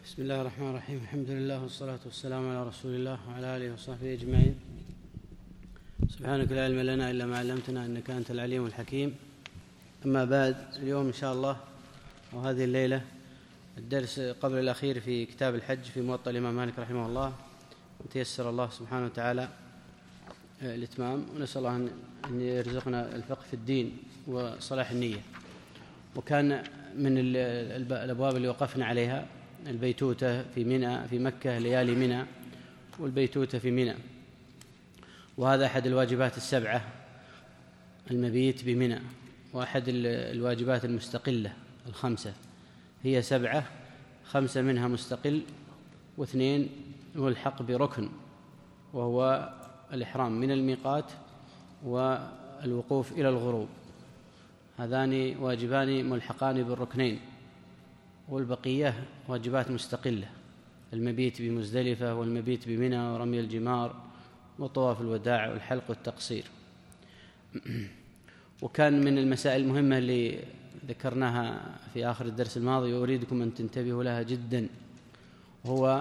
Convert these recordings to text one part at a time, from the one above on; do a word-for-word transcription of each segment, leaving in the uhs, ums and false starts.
بسم الله الرحمن الرحيم. الحمد لله والصلاة والسلام على رسول الله وعلى آله وصحبه أجمعين. سبحانك لا علم لنا إلا ما علمتنا إنك أنت العليم الحكيم. أما بعد، اليوم إن شاء الله وهذه الليلة الدرس قبل الأخير في كتاب الحج في موطأ الإمام مالك رحمه الله، وتيسر الله سبحانه وتعالى الإتمام، ونسأل الله أن يرزقنا الفقه في الدين وصلاح النية. وكان من الأبواب اللي وقفنا عليها البيتوتة في منى في مكة، ليالي منى، والبيتوتة في منى، وهذا أحد الواجبات السبعة، المبيت بمنى، وأحد الواجبات المستقلة الخمسة، هي سبعة، خمسة منها مستقل واثنين ملحق بركن، وهو الإحرام من الميقات والوقوف إلى الغروب، هذان واجبان ملحقان بالركنين، والبقية واجبات مستقلة، المبيت بمزدلفة والمبيت بمنى ورمي الجمار وطواف الوداع والحلق والتقصير. وكان من المسائل المهمة اللي ذكرناها في آخر الدرس الماضي وأريدكم أن تنتبهوا لها جدا، هو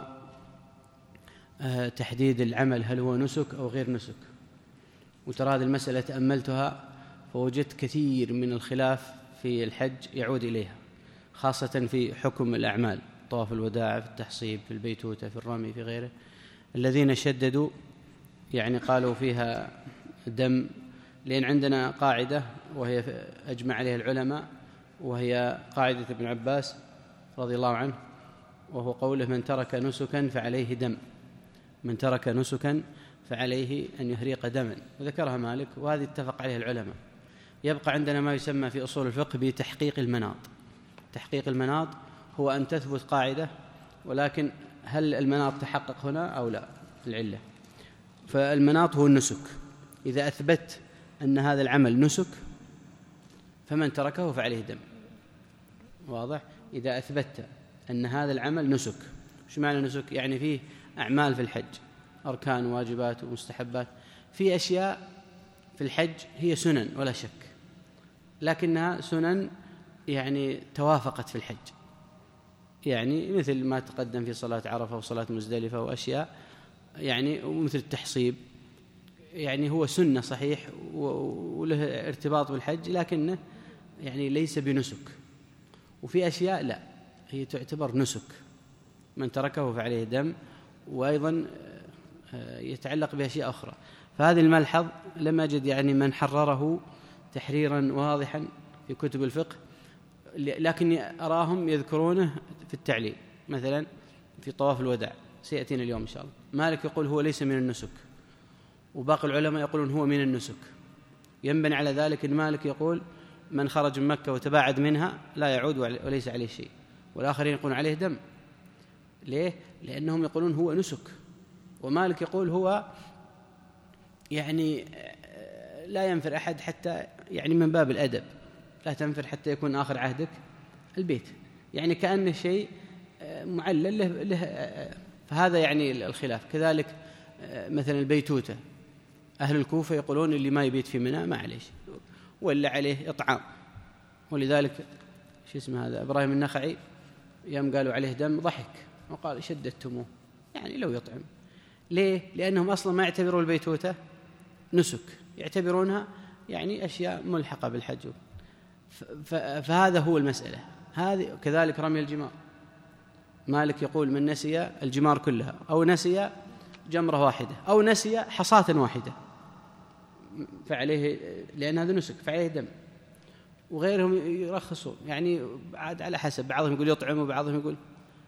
تحديد العمل، هل هو نسك أو غير نسك. وترى هذه المسألة تأملتها فوجدت كثير من الخلاف في الحج يعود إليها، خاصة في حكم الأعمال، طواف الوداع، في التحصيب، في البيتوتة، في الرمي، في غيره. الذين شددوا يعني قالوا فيها دم، لأن عندنا قاعدة وهي أجمع عليها العلماء، وهي قاعدة ابن عباس رضي الله عنه، وهو قوله: من ترك نسكا فعليه دم، من ترك نسكا فعليه أن يهريق دما، وذكرها مالك، وهذه اتفق عليها العلماء. يبقى عندنا ما يسمى في أصول الفقه بتحقيق المناط. تحقيق المناط هو أن تثبت قاعدة، ولكن هل المناط تحقق هنا أو لا؟ العلة. فالمناط هو النسك، إذا أثبت أن هذا العمل نسك فمن تركه فعليه دم. واضح؟ إذا أثبت أن هذا العمل نسك. شو معنى نسك؟ يعني فيه أعمال في الحج، أركان وواجبات ومستحبات، في أشياء في الحج هي سنن ولا شك، لكنها سنن يعني توافقت في الحج، يعني مثل ما تقدم في صلاة عرفة وصلاة مزدلفة وأشياء، يعني ومثل التحصيب، يعني هو سنة صحيح وله ارتباط بالحج، لكنه يعني ليس بنسك. وفي أشياء لا، هي تعتبر نسك، من تركه فعليه دم، وأيضا يتعلق بأشياء أخرى. فهذا الملحظ لم أجد يعني من حرره تحريرا واضحا في كتب الفقه، لكني أراهم يذكرونه في التعليل، مثلا في طواف الوداع سيأتينا اليوم إن شاء الله، مالك يقول هو ليس من النسك، وباقي العلماء يقولون هو من النسك. ينبني على ذلك أن مالك يقول من خرج من مكة وتباعد منها لا يعود وليس عليه شيء، والآخرين يقولون عليه دم. ليه؟ لأنهم يقولون هو نسك، ومالك يقول هو يعني لا ينفر أحد حتى، يعني من باب الأدب، لا تنفر حتى يكون آخر عهدك البيت، يعني كأنه شيء معلل له, له. فهذا يعني الخلاف. كذلك مثلا البيتوتة، أهل الكوفة يقولون اللي ما يبيت في منى ما عليه، ولا عليه إطعام، ولذلك شو اسمه هذا إبراهيم النخعي يوم قالوا عليه دم ضحك وقال شددتموه، يعني لو يطعم. ليه؟ لأنهم أصلا ما يعتبرون البيتوتة نسك، يعتبرونها يعني أشياء ملحقة بالحج. فهذا هو المسألة هذه. كذلك رمي الجمار، مالك يقول من نسي الجمار كلها، أو نسي جمرة واحدة، أو نسي حصاة واحدة فعليه، لأن هذا نسك، فعليه دم. وغيرهم يرخصون، يعني عاد على حسب، بعضهم يقول يطعم وبعضهم يقول.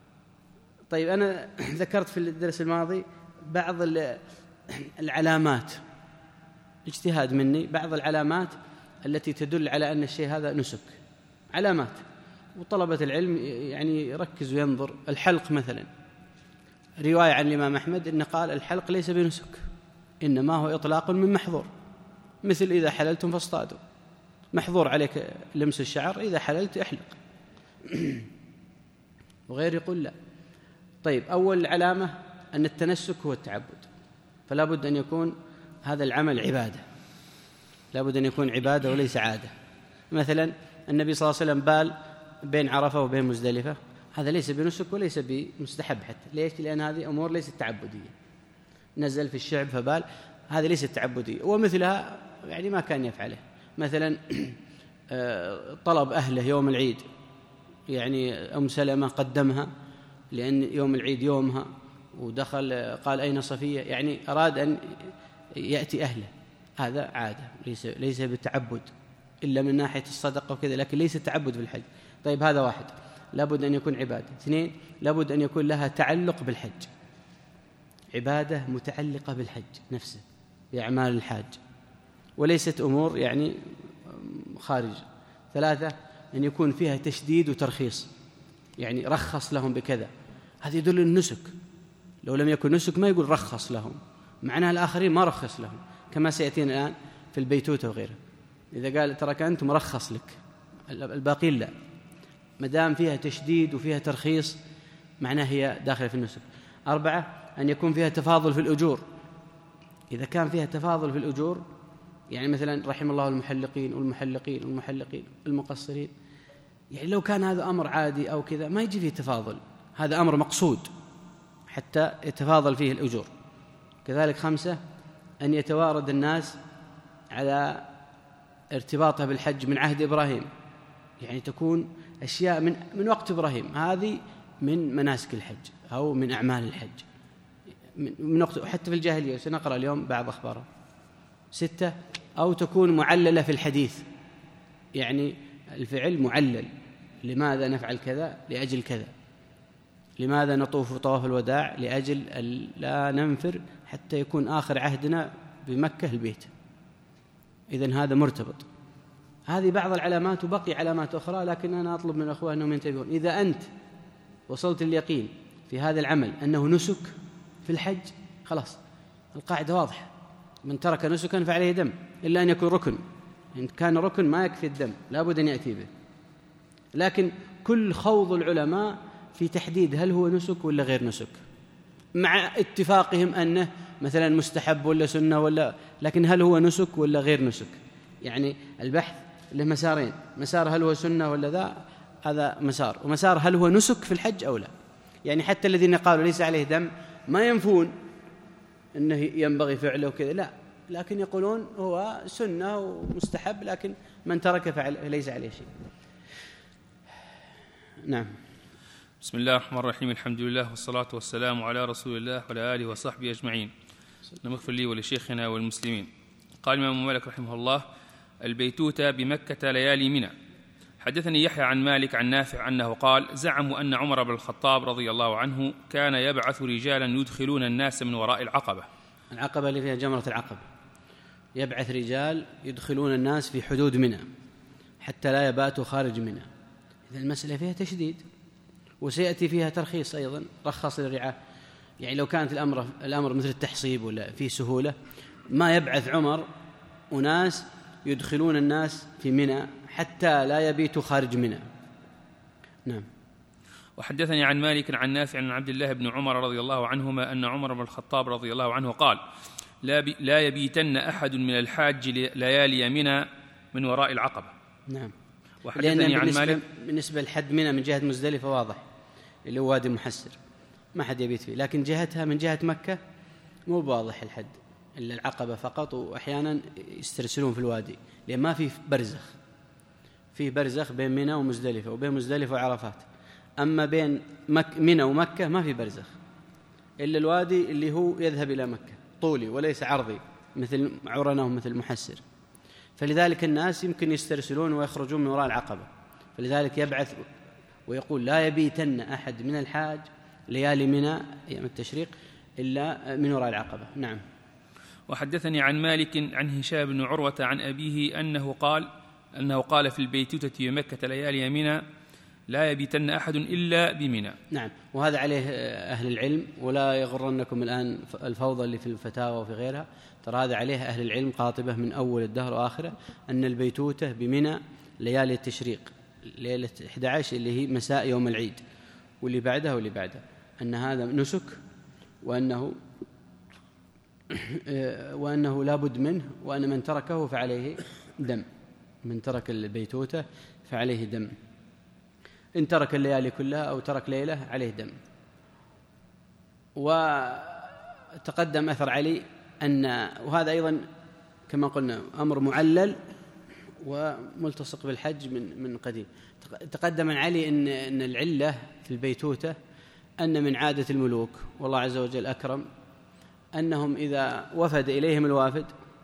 طيب أنا ذكرت في الدرس الماضي بعض العلامات، اجتهاد مني، بعض العلامات التي تدل على أن الشيء هذا نسك، علامات، وطلبة العلم يعني يركز وينظر. الحلق مثلا، رواية عن الإمام أحمد إن قال الحلق ليس بنسك، إنما هو إطلاق من محظور، مثل إذا حللتم فاصطادوا، محظور عليك لمس الشعر، إذا حللت احلق. وغير يقول لا. طيب، أول علامة أن التنسك هو التعبد، فلا بد أن يكون هذا العمل عبادة، لا بد أن يكون عبادة وليس عادة. مثلا النبي صلى الله عليه وسلم بال بين عرفة وبين مزدلفة، هذا ليس بنسك وليس بمستحب حتى. ليش؟ لأن هذه أمور ليست تعبدية، نزل في الشعب فبال، هذه ليست تعبدية. ومثلها يعني ما كان يفعله، مثلا طلب أهله يوم العيد، يعني أم سلمة قدمها لأن يوم العيد يومها، ودخل قال أين صفية، يعني أراد أن يأتي أهله، هذا عادة ليس ليس بالتعبد إلا من ناحية الصدقة وكذا، لكن ليس التعبد في الحج. طيب هذا واحد، لابد أن يكون عبادة. اثنين، لابد أن يكون لها تعلق بالحج، عبادة متعلقة بالحج نفسه بأعمال الحاج، وليست أمور يعني خارج. ثلاثة، أن يكون فيها تشديد وترخيص، يعني رخص لهم بكذا، هذا يدل النسك. لو لم يكن نسك ما يقول رخص لهم، معناها الآخرين ما رخص لهم، كما سيأتينا الآن في البيتوتة وغيره. إذا قال ترك أنت مرخص لك، الباقين لا. مدام فيها تشديد وفيها ترخيص معناه هي داخلة في النسك. أربعة، أن يكون فيها تفاضل في الأجور. إذا كان فيها تفاضل في الأجور، يعني مثلا رحم الله المحلقين والمحلقين والمحلقين المقصرين، يعني لو كان هذا أمر عادي أو كذا ما يجي فيه تفاضل، هذا أمر مقصود حتى يتفاضل فيه الأجور. كذلك خمسة، أن يتوارد الناس على ارتباطها بالحج من عهد إبراهيم، يعني تكون أشياء من من وقت إبراهيم، هذه من مناسك الحج أو من أعمال الحج من وقت، حتى في الجاهلية، سنقرأ اليوم بعض أخباره. ستة، أو تكون معللة في الحديث، يعني الفعل معلل، لماذا نفعل كذا؟ لأجل كذا. لماذا نطوف طواف الوداع؟ لأجل لا ننفر حتى يكون آخر عهدنا بمكة البيت. إذن هذا مرتبط. هذه بعض العلامات، وبقي علامات أخرى، لكن أنا أطلب من الأخوة أنهم ينتبهون. إذا أنت وصلت اليقين في هذا العمل أنه نسك في الحج، خلاص القاعدة واضحة، من ترك نسكا فعليه دم، إلا أن يكون ركن. إن كان ركن ما يكفي الدم، لا بد أن يأتي به. لكن كل خوض العلماء في تحديد هل هو نسك ولا غير نسك، مع اتفاقهم أنه مثلا مستحب ولا سنة ولا، لكن هل هو نسك ولا غير نسك؟ يعني البحث له مسارين، مسار هل هو سنة ولا ذا، هذا مسار، ومسار هل هو نسك في الحج أو لا. يعني حتى الذين قالوا ليس عليه دم ما ينفون أنه ينبغي فعله وكذا، لا، لكن يقولون هو سنة ومستحب، لكن من ترك فعل ليس عليه شيء. نعم. بسم الله الرحمن الرحيم، الحمد لله والصلاة والسلام على رسول الله وعلى آله وصحبه أجمعين. اللهم اغفر لي ولشيخنا والمسلمين. قال الإمام مالك رحمه الله: البيتوتة بمكة ليالي منى. حدثني يحيى عن مالك عن نافع أنه قال: زعموا أن عمر بن الخطاب رضي الله عنه كان يبعث رجالا يدخلون الناس من وراء العقبة. العقبة اللي فيها جمرة العقبة، يبعث رجال يدخلون الناس في حدود منى حتى لا يباتوا خارج منى. إذا المسألة فيها تشديد، وسيأتي فيها ترخيص أيضا، رخص للرعاة. يعني لو كانت الأمر الأمر مثل التحصيب ولا فيه سهولة، ما يبعث عمر أناس يدخلون الناس في منى حتى لا يبيتوا خارج منى. نعم. وحدثني عن مالك عن نافع عن عبد الله بن عمر رضي الله عنهما أن عمر بن الخطاب رضي الله عنه قال: لا, بي لا يبيتن أحد من الحاج ليالي منى من وراء العقبة. نعم. وحدثني عن بالنسبة مالك بالنسبة لحد منى من جهة مزدلفة واضح، اللي هو وادي محسر، ما حد يبيت فيه، لكن جهتها من جهة مكة مو واضح الحد، إلا العقبة فقط، وأحيانا يسترسلون في الوادي لأن ما في برزخ، فيه برزخ بين منى ومزدلفة وبين مزدلفة وعرفات. أما بين مك منى ومكة ما في برزخ إلا الوادي اللي هو يذهب إلى مكة، طولي وليس عرضي مثل عرنة ومثل محسر. فلذلك الناس يمكن يسترسلون ويخرجون من وراء العقبة، فلذلك يبعث ويقول: لا يبيتن أحد من الحاج ليالي منى أيام التشريق إلا من وراء العقبة. نعم. وحدثني عن مالك عن هشام بن عروة عن أبيه أنه قال أنه قال في البيتوتة بمكة ليالي منى: لا يبيتن أحد إلا بمنى. نعم. وهذا عليه أهل العلم، ولا يغرنكم الآن الفوضى اللي في الفتاوى وفي غيرها، ترى هذا عليه أهل العلم قاطبة من أول الدهر وآخره، أن البيتوتة بمنى ليالي التشريق، ليلة أحد عشر اللي هي مساء يوم العيد، واللي بعدها واللي بعدها، أن هذا نسك، وأنه وأنه لا بد منه، وأن من تركه فعليه دم، من ترك البيتوتة فعليه دم. إن ترك الليالي كلها أو ترك ليلة عليه دم. وتقدم أثر علي أن، وهذا أيضا كما قلنا أمر معلل وملتصق بالحج من من قديم. تقدم عن علي إن إن العلة في البيتوتة أن من عادة الملوك، والله عز وجل أكرم، أنهم إذا وفد إليهم الوافد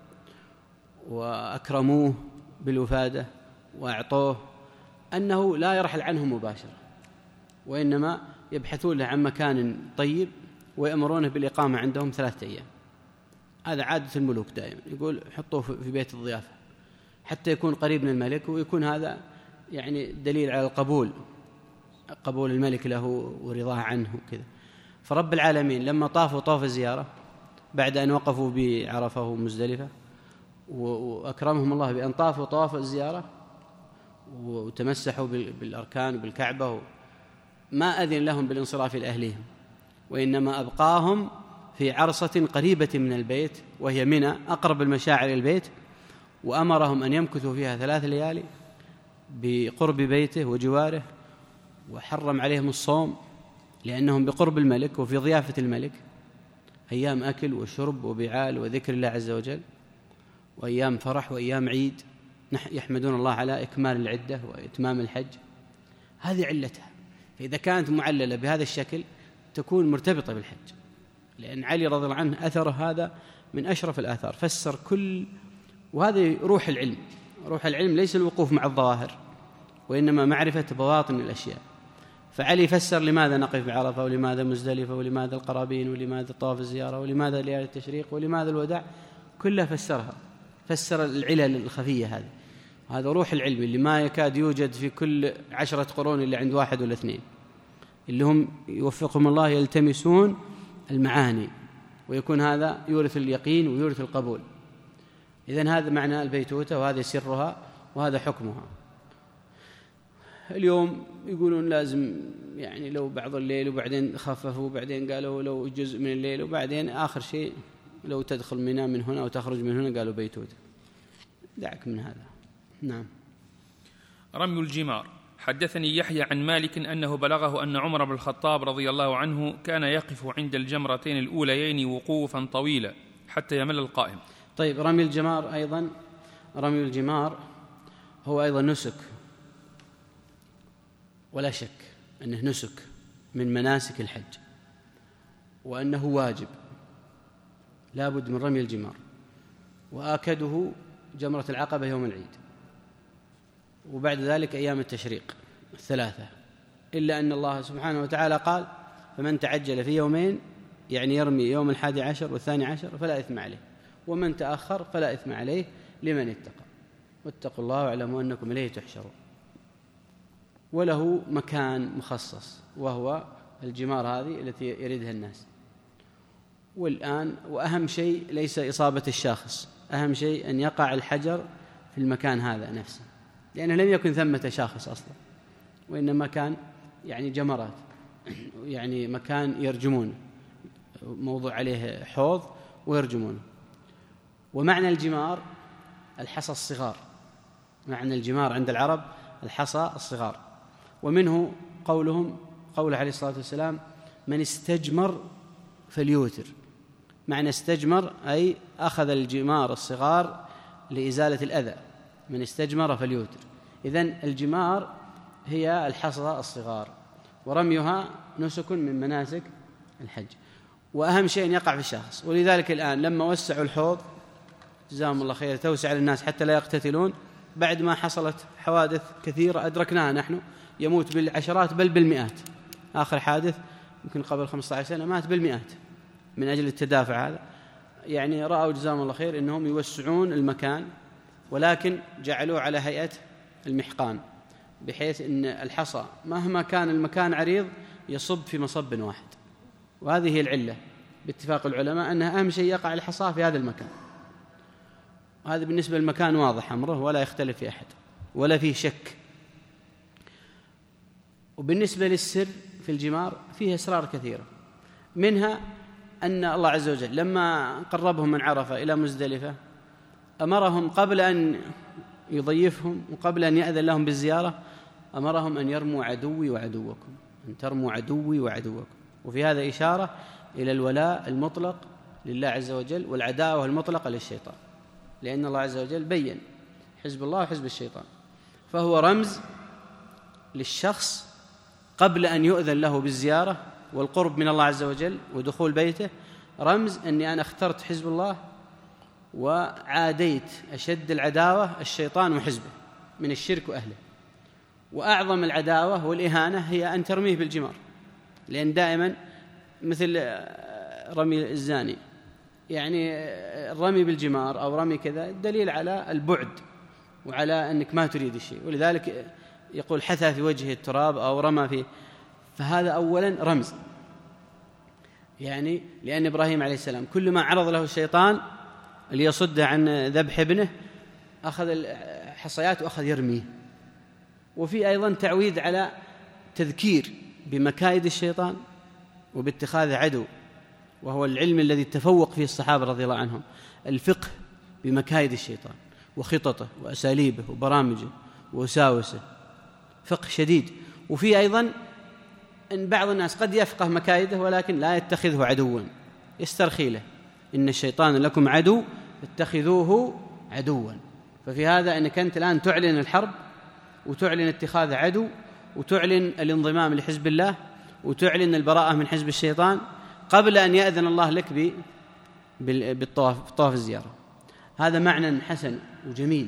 وأكرموه بالوفادة وأعطوه أنه لا يرحل عنهم مباشرة، وإنما يبحثون له عن مكان طيب ويأمرونه بالإقامة عندهم ثلاثة أيام. هذا عادة الملوك دائما، يقول حطوه في بيت الضيافة حتى يكون قريب من الملك، ويكون هذا يعني دليل على القبول، قبول الملك له ورضاه عنه كذا. فرب العالمين لما طافوا طاف الزيارة بعد أن وقفوا بعرفة ومزدلفة، وأكرمهم الله بأن طافوا طواف الزيارة وتمسحوا بالأركان وبالكعبة، ما أذن لهم بالانصراف إلى أهلهم، وإنما أبقاهم في عرصة قريبة من البيت وهي منى، أقرب المشاعر إلى البيت، وأمرهم أن يمكثوا فيها ثلاث ليالي بقرب بيته وجواره، وحرم عليهم الصوم لأنهم بقرب الملك وفي ضيافة الملك، أيام أكل وشرب وبعال وذكر الله عز وجل، وأيام فرح وأيام عيد يحمدون الله على إكمال العدة وإتمام الحج. هذه علتها. فإذا كانت معللة بهذا الشكل تكون مرتبطة بالحج، لأن علي رضي الله عنه أثر هذا من أشرف الآثار، فسر كل، وهذه روح العلم. روح العلم ليس الوقوف مع الظواهر، وإنما معرفة بواطن الأشياء. فعلي فسر لماذا نقف بعرفة، ولماذا مزدلفة، ولماذا القرابين، ولماذا طواف الزيارة، ولماذا ليالي التشريق، ولماذا الوداع، كلها فسرها، فسر العلل الخفية هذه. هذا روح العلم اللي ما يكاد يوجد في كل عشرة قرون اللي عند واحد ولا اثنين، اللي هم يوفقهم الله يلتمسون المعاني، ويكون هذا يورث اليقين ويورث القبول. إذن هذا معنى البيتوتة، وهذا سرها، وهذا حكمها. اليوم يقولون لازم يعني لو بعض الليل، وبعدين خففوا، وبعدين قالوا لو جزء من الليل، وبعدين آخر شيء لو تدخل منى من هنا وتخرج من هنا قالوا بيتوتة. دعك من هذا. نعم. رمي الجمار. حدثني يحيى عن مالك أنه بلغه أن عمر بن الخطاب رضي الله عنه كان يقف عند الجمرتين الأوليين وقوفا طويلا حتى يمل القائم. طيب، رمي الجمار أيضا، رمي الجمار هو أيضا نسك، ولا شك أنه نسك من مناسك الحج، وأنه واجب لا بد من رمي الجمار، وآكده جمرة العقبة يوم العيد، وبعد ذلك أيام التشريق الثلاثة، إلا أن الله سبحانه وتعالى قال فمن تعجل في يومين، يعني يرمي يوم الحادي عشر والثاني عشر فلا إثم عليه، ومن تأخر فلا إثم عليه لمن اتقى، واتقوا الله واعلموا أنكم إليه تحشرون. وله مكان مخصص وهو الجمار هذه التي يريدها الناس. والآن وأهم شيء ليس إصابة الشاخص، أهم شيء أن يقع الحجر في المكان هذا نفسه، لأنه لم يكن ثمة شاخص أصلا، وإنما كان يعني جمرات، يعني مكان يرجمون، موضوع عليه حوض ويرجمونه. ومعنى الجمار الحصى الصغار، معنى الجمار عند العرب الحصى الصغار. ومنه قولهم قوله عليه الصلاة والسلام من استجمر فليوتر. معنى استجمر أي أخذ الجمار الصغار لإزالة الأذى، من استجمر فليوتر. إذن الجمار هي الحصى الصغار، ورميها نسك من مناسك الحج، وأهم شيء يقع في الشخص. ولذلك الآن لما وسعوا الحوض جزاهم الله خير، توسع للناس حتى لا يقتتلون، بعد ما حصلت حوادث كثيرة أدركناها نحن، يموت بالعشرات بل بالمئات. آخر حادث يمكن قبل خمسة عشر سنة مات بالمئات من أجل التدافع هذا. يعني رأوا جزاهم الله خير أنهم يوسعون المكان، ولكن جعلوه على هيئة المحقان، بحيث أن الحصى مهما كان المكان عريض يصب في مصب واحد. وهذه هي العلة باتفاق العلماء، أنها أهم شيء يقع الحصى في هذا المكان. هذا بالنسبة للمكان واضح أمره ولا يختلف في أحد ولا فيه شك. وبالنسبة للسر في الجمار فيه أسرار كثيرة، منها أن الله عز وجل لما قربهم من عرفة إلى مزدلفة أمرهم قبل أن يضيفهم وقبل أن يأذن لهم بالزيارة، أمرهم أن يرموا عدوي وعدوكم، أن ترموا عدوي وعدوكم. وفي هذا إشارة إلى الولاء المطلق لله عز وجل والعداوة المطلقة للشيطان، لأن الله عز وجل بيّن حزب الله وحزب الشيطان، فهو رمز للشخص قبل أن يؤذن له بالزيارة والقرب من الله عز وجل ودخول بيته، رمز أني أنا اخترت حزب الله وعاديت أشد العداوة الشيطان وحزبه من الشرك وأهله. وأعظم العداوة والإهانة هي أن ترميه بالجمار، لأن دائما مثل رمي الزاني، يعني الرمي بالجمار أو رمي كذا دليل على البعد وعلى أنك ما تريد الشيء، ولذلك يقول حثى في وجهه التراب أو رمى فيه، فهذا أولا رمز، يعني لأن إبراهيم عليه السلام كل ما عرض له الشيطان ليصده عن ذبح ابنه أخذ الحصيات وأخذ يرميه. وفي أيضا تعويد على تذكير بمكايد الشيطان وباتخاذ عدو، وهو العلم الذي تفوق فيه الصحابة رضي الله عنهم، الفقه بمكايد الشيطان وخططه وأساليبه وبرامجه ووساوسه، فقه شديد. وفي أيضا أن بعض الناس قد يفقه مكايده ولكن لا يتخذه عدوا، يسترخي له، إن الشيطان لكم عدو اتخذوه عدوا. ففي هذا أنك أنت الآن تعلن الحرب وتعلن اتخاذ عدو وتعلن الانضمام لحزب الله وتعلن البراءة من حزب الشيطان قبل أن يأذن الله لك بالطواف بطواف الزيارة. هذا معنى حسن وجميل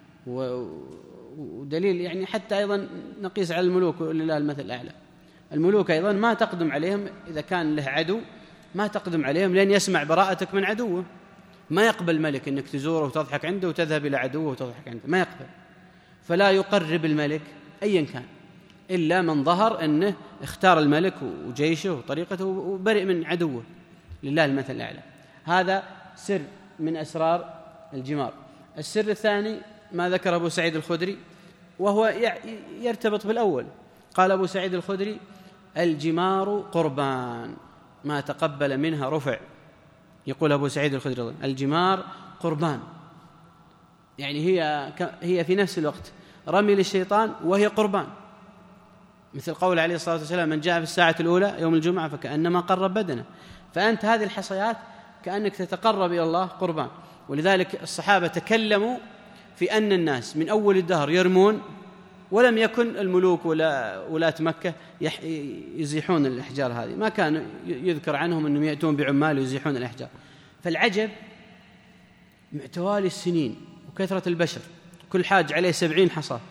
ودليل، يعني حتى أيضا نقيس على الملوك ولله المثل الأعلى. الملوك أيضا ما تقدم عليهم إذا كان له عدو، ما تقدم عليهم لأن يسمع براءتك من عدوه. ما يقبل ملك أنك تزوره وتضحك عنده وتذهب إلى عدوه وتضحك عنده، ما يقبل. فلا يقرب الملك أيا كان إلا من ظهر أنه اختار الملك وجيشه وطريقته وبرئ من عدوه، لله المثل الأعلى. هذا سر من أسرار الجمار. السر الثاني ما ذكر أبو سعيد الخدري، وهو يرتبط بالأول. قال أبو سعيد الخدري: الجمار قربان ما تقبل منها رفع. يقول أبو سعيد الخدري: الجمار قربان، يعني هي هي في نفس الوقت رمي للشيطان وهي قربان، مثل قول عليه الصلاة والسلام: من جاء في الساعة الأولى يوم الجمعة فكأنما قرب بدنه. فأنت هذه الحصيات كأنك تتقرب إلى الله قربان. ولذلك الصحابة تكلموا في أن الناس من أول الدهر يرمون، ولم يكن الملوك ولا ولاة مكة يزيحون الأحجار هذه، ما كان يذكر عنهم أنهم يأتون بعمال ويزيحون الأحجار. فالعجب مع توالي السنين وكثرة البشر، كل حاج عليه سبعين حصى،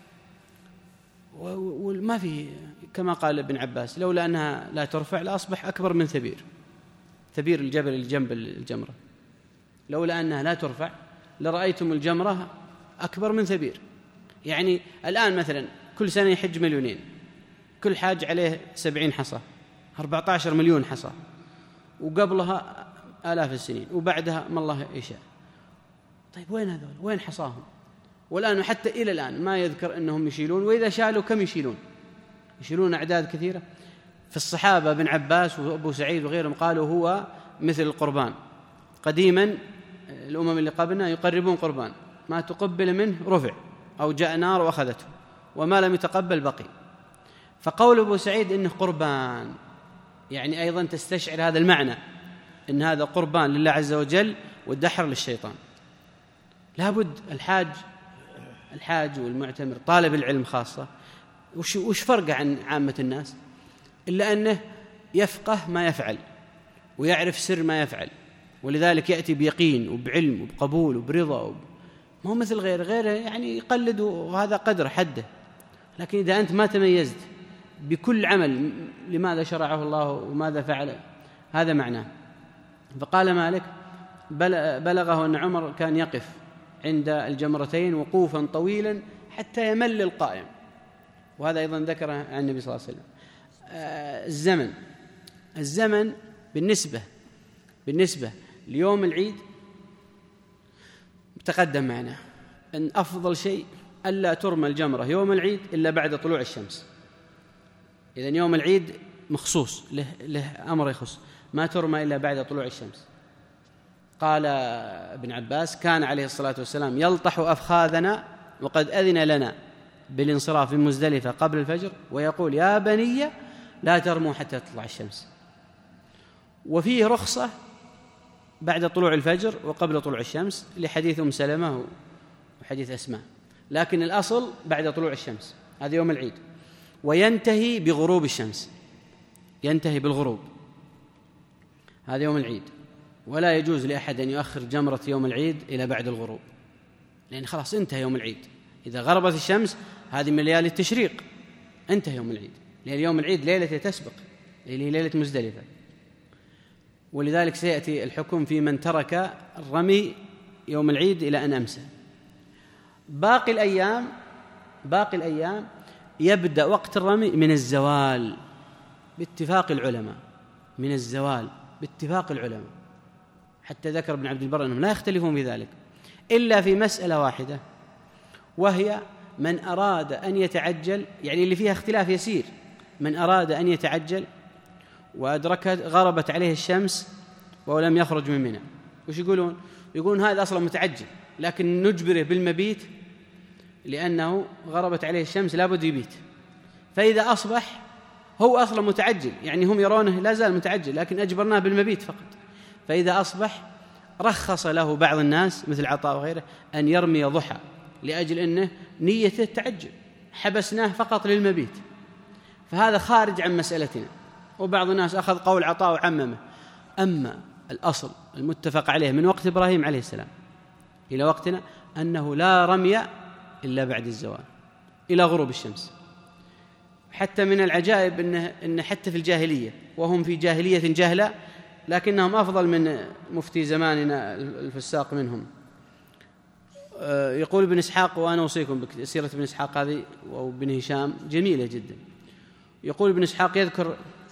وما في، كما قال ابن عباس: لولا أنها لا ترفع لأصبح أكبر من ثبير ثبير الجبل اللي جنب الجمرة. لولا أنها لا ترفع لرأيتم الجمرة أكبر من ثبير. يعني الآن مثلا كل سنة يحج مليونين، كل حاج عليه سبعين حصى، أربعة عشر مليون حصى، وقبلها آلاف السنين، وبعدها ما الله يشاء. طيب وين هذول؟ وين حصاهم؟ والآن حتى إلى الآن ما يذكر أنهم يشيلون، وإذا شالوا كم يشيلون؟ يشيلون أعداد كثيرة. في الصحابة ابن عباس وأبو سعيد وغيرهم قالوا هو مثل القربان. قديما الأمم اللي قبلنا يقربون قربان، ما تقبل منه رفع أو جاء نار وأخذته، وما لم يتقبل بقي. فقول أبو سعيد إنه قربان يعني أيضا تستشعر هذا المعنى، إن هذا قربان لله عز وجل والدحر للشيطان. لابد الحاج الحاج والمعتمر طالب العلم خاصة وش, وش فرقه عن عامة الناس؟ إلا أنه يفقه ما يفعل ويعرف سر ما يفعل، ولذلك يأتي بيقين وبعلم وبقبول وبرضا وب... ما هو مثل غيره غيره يعني يقلد، وهذا قدر حده. لكن إذا أنت ما تميزت بكل عمل لماذا شرعه الله وماذا فعل، هذا معناه. فقال مالك: بلغه أن عمر كان يقف عند الجمرتين وقوفا طويلا حتى يمل القائم، وهذا أيضا ذكره عن النبي صلى الله عليه وسلم. الزمن الزمن بالنسبة بالنسبة ليوم العيد تقدم معنا أن أفضل شيء ألا ترمى الجمرة يوم العيد إلا بعد طلوع الشمس. إذن يوم العيد مخصوص له, له أمر يخص، ما ترمى إلا بعد طلوع الشمس. قال ابن عباس: كان عليه الصلاة والسلام يلطح أفخاذنا وقد أذن لنا بالانصراف من مزدلفة قبل الفجر ويقول يا بني لا ترموا حتى تطلع الشمس. وفيه رخصة بعد طلوع الفجر وقبل طلوع الشمس لحديث أم سلمة وحديث أسماء، لكن الأصل بعد طلوع الشمس، هذا يوم العيد، وينتهي بغروب الشمس، ينتهي بالغروب، هذا يوم العيد. ولا يجوز لأحد أن يؤخر جمرة يوم العيد إلى بعد الغروب، لأن خلاص انتهى يوم العيد. إذا غربت الشمس هذه من ليالي التشريق، انتهى يوم العيد، لأن يوم العيد ليلة تسبق اللي هي ليلة مزدلفة. ولذلك سيأتي الحكم في من ترك الرمي يوم العيد إلى أن أمسى. باقي الأيام باقي الأيام يبدأ وقت الرمي من الزوال باتفاق العلماء، من الزوال باتفاق العلماء، حتى ذكر ابن عبد البر أنهم لا يختلفون في ذلك إلا في مسألة واحدة، وهي من أراد أن يتعجل، يعني اللي فيها اختلاف يسير، من أراد أن يتعجل وأدركت غربت عليه الشمس ولم يخرج من منى، وش يقولون؟ يقولون هذا أصلا متعجل، لكن نجبره بالمبيت لأنه غربت عليه الشمس لابد يبيت. فإذا أصبح هو أصلا متعجل، يعني هم يرونه لا زال متعجل لكن أجبرناه بالمبيت فقط. فإذا أصبح رخص له بعض الناس مثل عطاء وغيره أن يرمي ضحى لأجل أنه نيته التعجل، حبسناه فقط للمبيت، فهذا خارج عن مسألتنا. وبعض الناس أخذ قول عطاء وعممه. أما الأصل المتفق عليه من وقت إبراهيم عليه السلام إلى وقتنا أنه لا رمي إلا بعد الزوال إلى غروب الشمس. حتى من العجائب إنه, إنه حتى في الجاهلية وهم في جاهلية جهلة لكنهم أفضل من مفتي زماننا الفساق منهم. يقول ابن إسحاق، وأنا أوصيكم بسيرة ابن إسحاق هذه وابن هشام جميلة جدا. يقول ابن إسحاق يذكر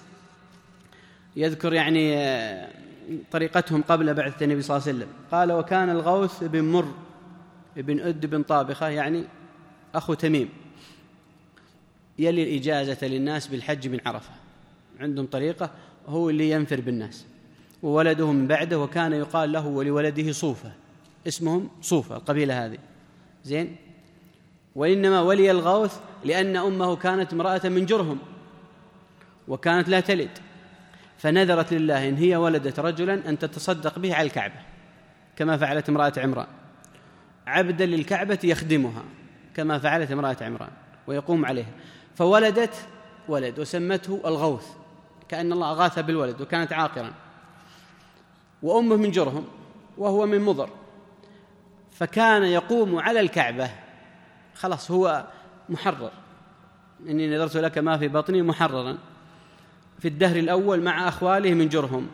يذكر يعني طريقتهم قبل بعثة النبي صلى الله عليه وسلم. قال وكان الغوث بن مر بن أد بن طابخة يعني أخو تميم يلي الإجازة للناس بالحج من عرفة، عندهم طريقة هو اللي ينفر بالناس، وولده من بعده، وكان يقال له ولولده صوفة، اسمهم صوفة القبيلة هذه زين. وإنما ولي الغوث لأن أمه كانت امرأة من جرهم وكانت لا تلد، فنذرت لله إن هي ولدت رجلا أن تتصدق به على الكعبة كما فعلت امرأة عمران، عبدا للكعبة يخدمها كما فعلت امرأة عمران ويقوم عليها، فولدت ولد وسمته الغوث كأن الله أغاث بالولد، وكانت عاقرا، وأمه من جرهم وهو من مضر، فكان يقوم على الكعبة، خلاص هو محرر، إني نذرت لك ما في بطني محررا، في الدهر الأول مع أخواله من جرهم.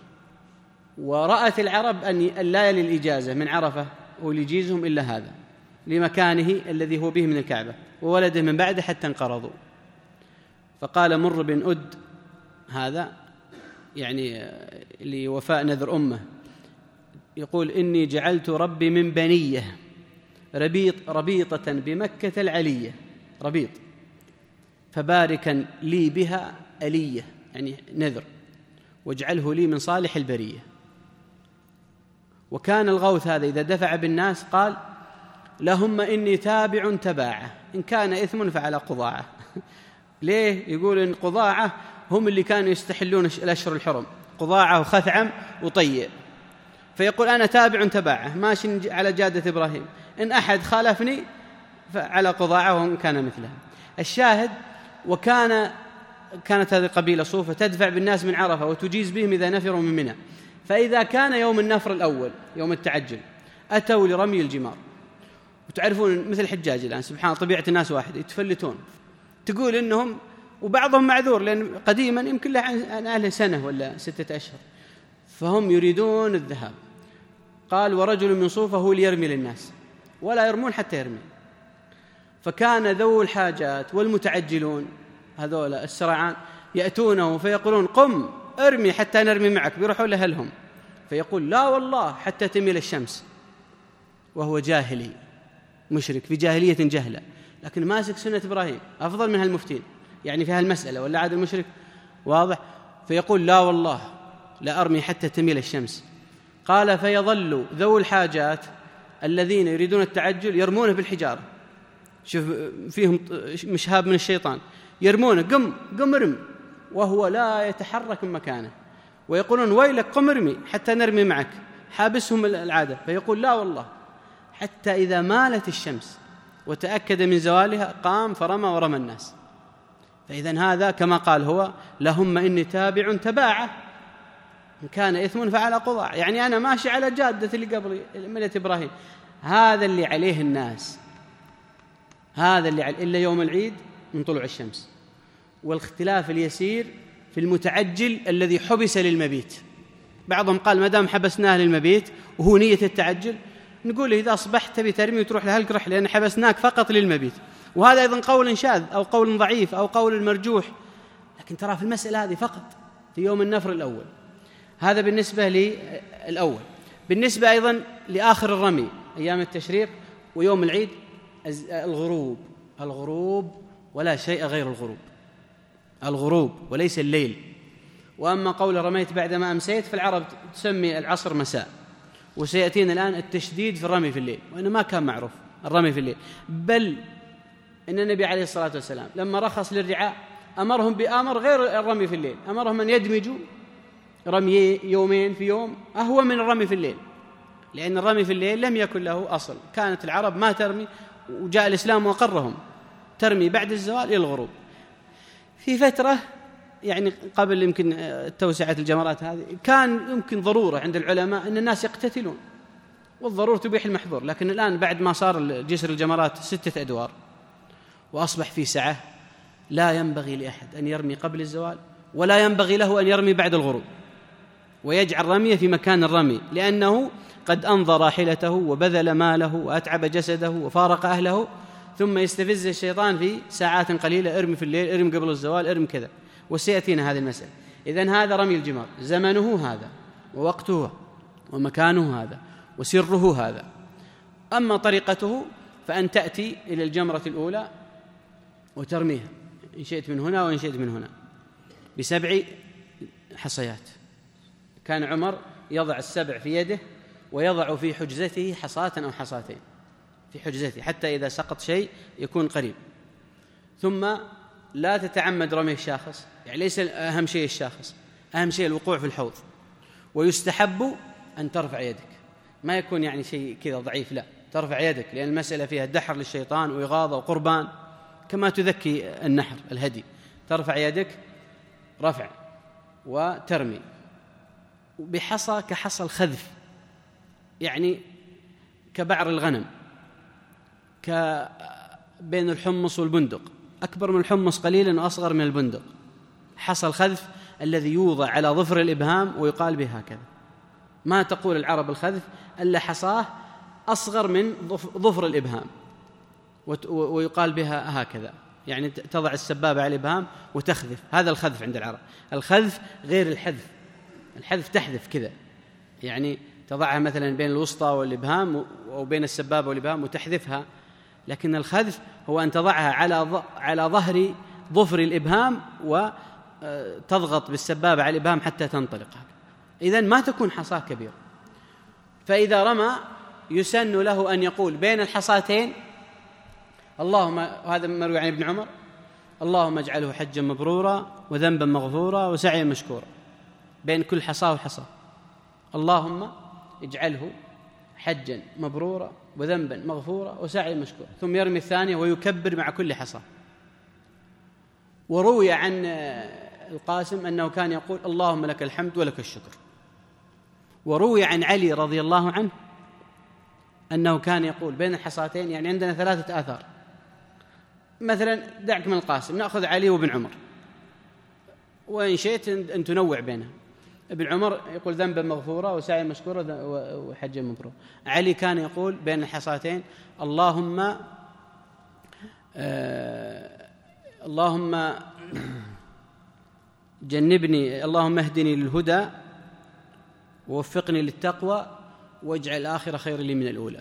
ورأت العرب أن لا يلي الإجازة من عرفة وليجيزهم إلا هذا لمكانه الذي هو به من الكعبة، وولده من بعده حتى انقرضوا. فقال مر بن أد هذا يعني لوفاء نذر أمه، يقول إني جعلت ربي من بنية ربيط ربيطة بمكة العلية، ربيط، فباركا لي بها ألية يعني نذر، واجعله لي من صالح البرية. وكان الغوث هذا إذا دفع بالناس قال لهم إني تابع تباعه، إن كان إثم فعلى قضاعه. ليه؟ يقول إن قضاعه هم اللي كانوا يستحلون الأشهر الحرم، قضاعه وخثعم وطيء، فيقول أنا تابع تباعه ماشي على جادة إبراهيم، إن أحد خالفني فعلى قضاعه وهم كان مثله. الشاهد وكان كانت هذه القبيلة صوفة تدفع بالناس من عرفة وتجيز بهم إذا نفروا من منى، فإذا كان يوم النفر الأول يوم التعجل أتوا لرمي الجمار. وتعرفون مثل الحجاج الآن سبحان طبيعة الناس واحد يتفلتون، تقول إنهم وبعضهم معذور لأن قديما يمكن له عن أهل سنة ولا ستة أشهر، فهم يريدون الذهاب. قال ورجل من صوفة هو ليرمي للناس ولا يرمون حتى يرمي. فكان ذو الحاجات والمتعجلون هذول السرعان يأتونه فيقولون قم ارمي حتى نرمي معك، بيروحوا لأهلهم، فيقول لا والله حتى تميل الشمس، وهو جاهلي مشرك في جاهلية جهلة، لكن ماسك سنة إبراهيم أفضل من هالمفتين يعني في هالمسألة، ولا عاد المشرك واضح. فيقول لا والله لا أرمي حتى تميل الشمس. قال فيظل ذو الحاجات الذين يريدون التعجل يرمونه بالحجارة، شوف فيهم مشهاب من الشيطان، يرمونه قم قم ارمي وهو لا يتحرك من مكانه، ويقولون ويلك قم ارمي حتى نرمي معك، حابسهم العادة، فيقول لا والله، حتى إذا مالت الشمس وتأكد من زوالها قام فرمى ورمى الناس. فإذن هذا كما قال هو لهم إني تابع تباعه إن كان إثم فعلى قضاع، يعني أنا ماشي على جادة اللي قبل ملة إبراهيم. هذا اللي عليه الناس، هذا اللي عليه إلا يوم العيد من طلوع الشمس، والاختلاف اليسير في المتعجل الذي حبس للمبيت. بعضهم قال ما دام حبسناه للمبيت وهو نية التعجل، نقول إذا أصبحت تبي ترمي وتروح لهلك رح، لأن حبسناك فقط للمبيت. وهذا أيضا قول شاذ أو قول ضعيف أو قول مرجوح، لكن ترى في المسألة هذه فقط في يوم النفر الأول. هذا بالنسبة للأول. بالنسبة أيضا لآخر الرمي أيام التشريق ويوم العيد الغروب، الغروب ولا شيء غير الغروب، الغروب وليس الليل. وأما قول رميت بعدما أمسيت، فالعرب تسمي العصر مساء، وسيأتينا الآن التشديد في الرمي في الليل، وإنه ما كان معروف الرمي في الليل، بل إن النبي عليه الصلاة والسلام لما رخص للرعاء أمرهم بأمر غير الرمي في الليل، أمرهم أن يدمجوا رمي يومين في يوم أهوى من الرمي في الليل، لأن الرمي في الليل لم يكن له أصل، كانت العرب ما ترمي، وجاء الإسلام وقرهم ترمي بعد الزوال إلى الغروب. في فترة يعني قبل يمكن توسعة الجمرات هذه كان يمكن ضرورة عند العلماء أن الناس يقتتلون، والضرورة تبيح المحظور، لكن الآن بعد ما صار جسر الجمرات ستة أدوار وأصبح في سعة، لا ينبغي لأحد أن يرمي قبل الزوال، ولا ينبغي له أن يرمي بعد الغروب، ويجعل رميه في مكان الرمي، لأنه قد أنضى راحلته وبذل ماله وأتعب جسده وفارق أهله، ثم يستفز الشيطان في ساعات قليلة، ارمي في الليل، ارمي قبل الزوال، ارمي كذا، وسيأتينا هذه المسألة. إذن هذا رمي الجمار، زمنه هذا ووقته ومكانه هذا وسره هذا. أما طريقته فأن تأتي إلى الجمرة الأولى وترميها إن شئت من هنا وإن شئت من هنا بسبع حصيات. كان عمر يضع السبع في يده ويضع في حجزته حصاة أو حصاتين في حجزته، حتى إذا سقط شيء يكون قريب. ثم لا تتعمد رمي الشاخص، يعني ليس أهم شيء الشاخص، أهم شيء الوقوع في الحوض. ويستحب أن ترفع يدك، ما يكون يعني شيء كذا ضعيف، لا، ترفع يدك، لأن المسألة فيها دحر للشيطان وإغاظة وقربان، كما تذكي النحر الهدي، ترفع يدك رفع وترمي بحصى كحصى الخذف، يعني كبعر الغنم، كبين الحمص والبندق، أكبر من الحمص قليلا وأصغر من البندق، حصى الخذف الذي يوضع على ظفر الإبهام ويقال به هكذا. ما تقول العرب الخذف إلا حصاه أصغر من ظفر الإبهام ويقال بها هكذا، يعني تضع السبابة على الإبهام وتخذف، هذا الخذف عند العرب. الخذف غير الحذف، الحذف تحذف كذا، يعني تضعها مثلا بين الوسطى والإبهام أو بين السبابة والإبهام وتحذفها، لكن الخذف هو أن تضعها على على ظهر ظفر الإبهام وتضغط بالسبابة على الإبهام حتى تنطلق. إذن ما تكون حصاة كبيرة. فإذا رمى يسن له أن يقول بين الحصاتين اللهم، هذا مروي عن ابن عمر، اللهم اجعله حجا مبرورا وذنبا مغفورا وسعيا مشكورا، بين كل حصاة وحصاة اللهم اجعله حجا مبرورا وذنبا مغفورا وسعيا مشكورا، ثم يرمي الثانية ويكبر مع كل حصاة. وروي عن القاسم أنه كان يقول اللهم لك الحمد ولك الشكر. وروي عن علي رضي الله عنه أنه كان يقول بين الحصاتين، يعني عندنا ثلاثة آثار، مثلا دعك من القاسم، نأخذ علي وابن عمر، وإن شئت أن تنوع بينهم. ابن عمر يقول ذنبا مغفورا وسعيا مشكورا وحجا مبرورا. علي كان يقول بين الحصاتين اللهم آه اللهم جنبني، اللهم اهدني للهدى ووفقني للتقوى واجعل الآخرة خير لي من الأولى،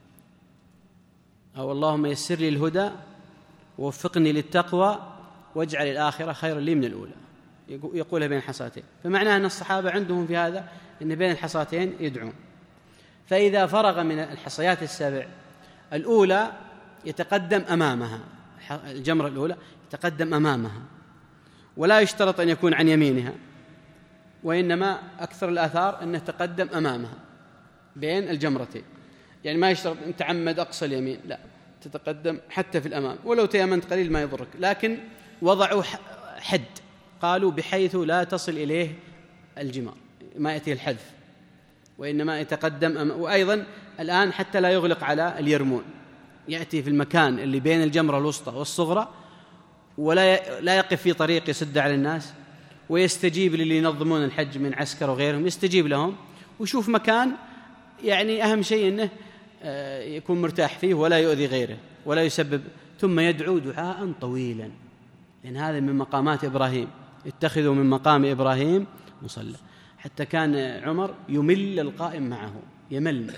أو اللهم يسر لي الهدى ووفقني للتقوى واجعل الآخرة خير لي من الأولى، يقولها بين الحصاتين. فمعناه أن الصحابة عندهم في هذا أن بين الحصاتين يدعون. فإذا فرغ من الحصيات السبع الأولى يتقدم أمامها، الجمرة الأولى يتقدم أمامها، ولا يشترط أن يكون عن يمينها، وإنما أكثر الآثار أنه تقدم أمامها بين الجمرتين، يعني ما يشترط أن تعمد أقصى اليمين، لا، تتقدم حتى في الأمام، ولو تيمنت قليل ما يضرك. لكن وضعوا حد، قالوا بحيث لا تصل إليه الجمار، ما يأتي الحذف، وإنما يتقدم أم... وأيضا الآن حتى لا يغلق على اليرمون، يأتي في المكان اللي بين الجمرة الوسطى والصغرى، ولا ي... لا يقف في طريق يسد على الناس، ويستجيب للي ينظمون الحج من عسكر وغيرهم، يستجيب لهم ويشوف مكان يعني أهم شيء أنه يكون مرتاح فيه ولا يؤذي غيره ولا يسبب، ثم يدعو دعاء طويلا، لأن هذا من مقامات إبراهيم، اتخذوا من مقام إبراهيم مصلى، حتى كان عمر يمل القائم معه، يمل.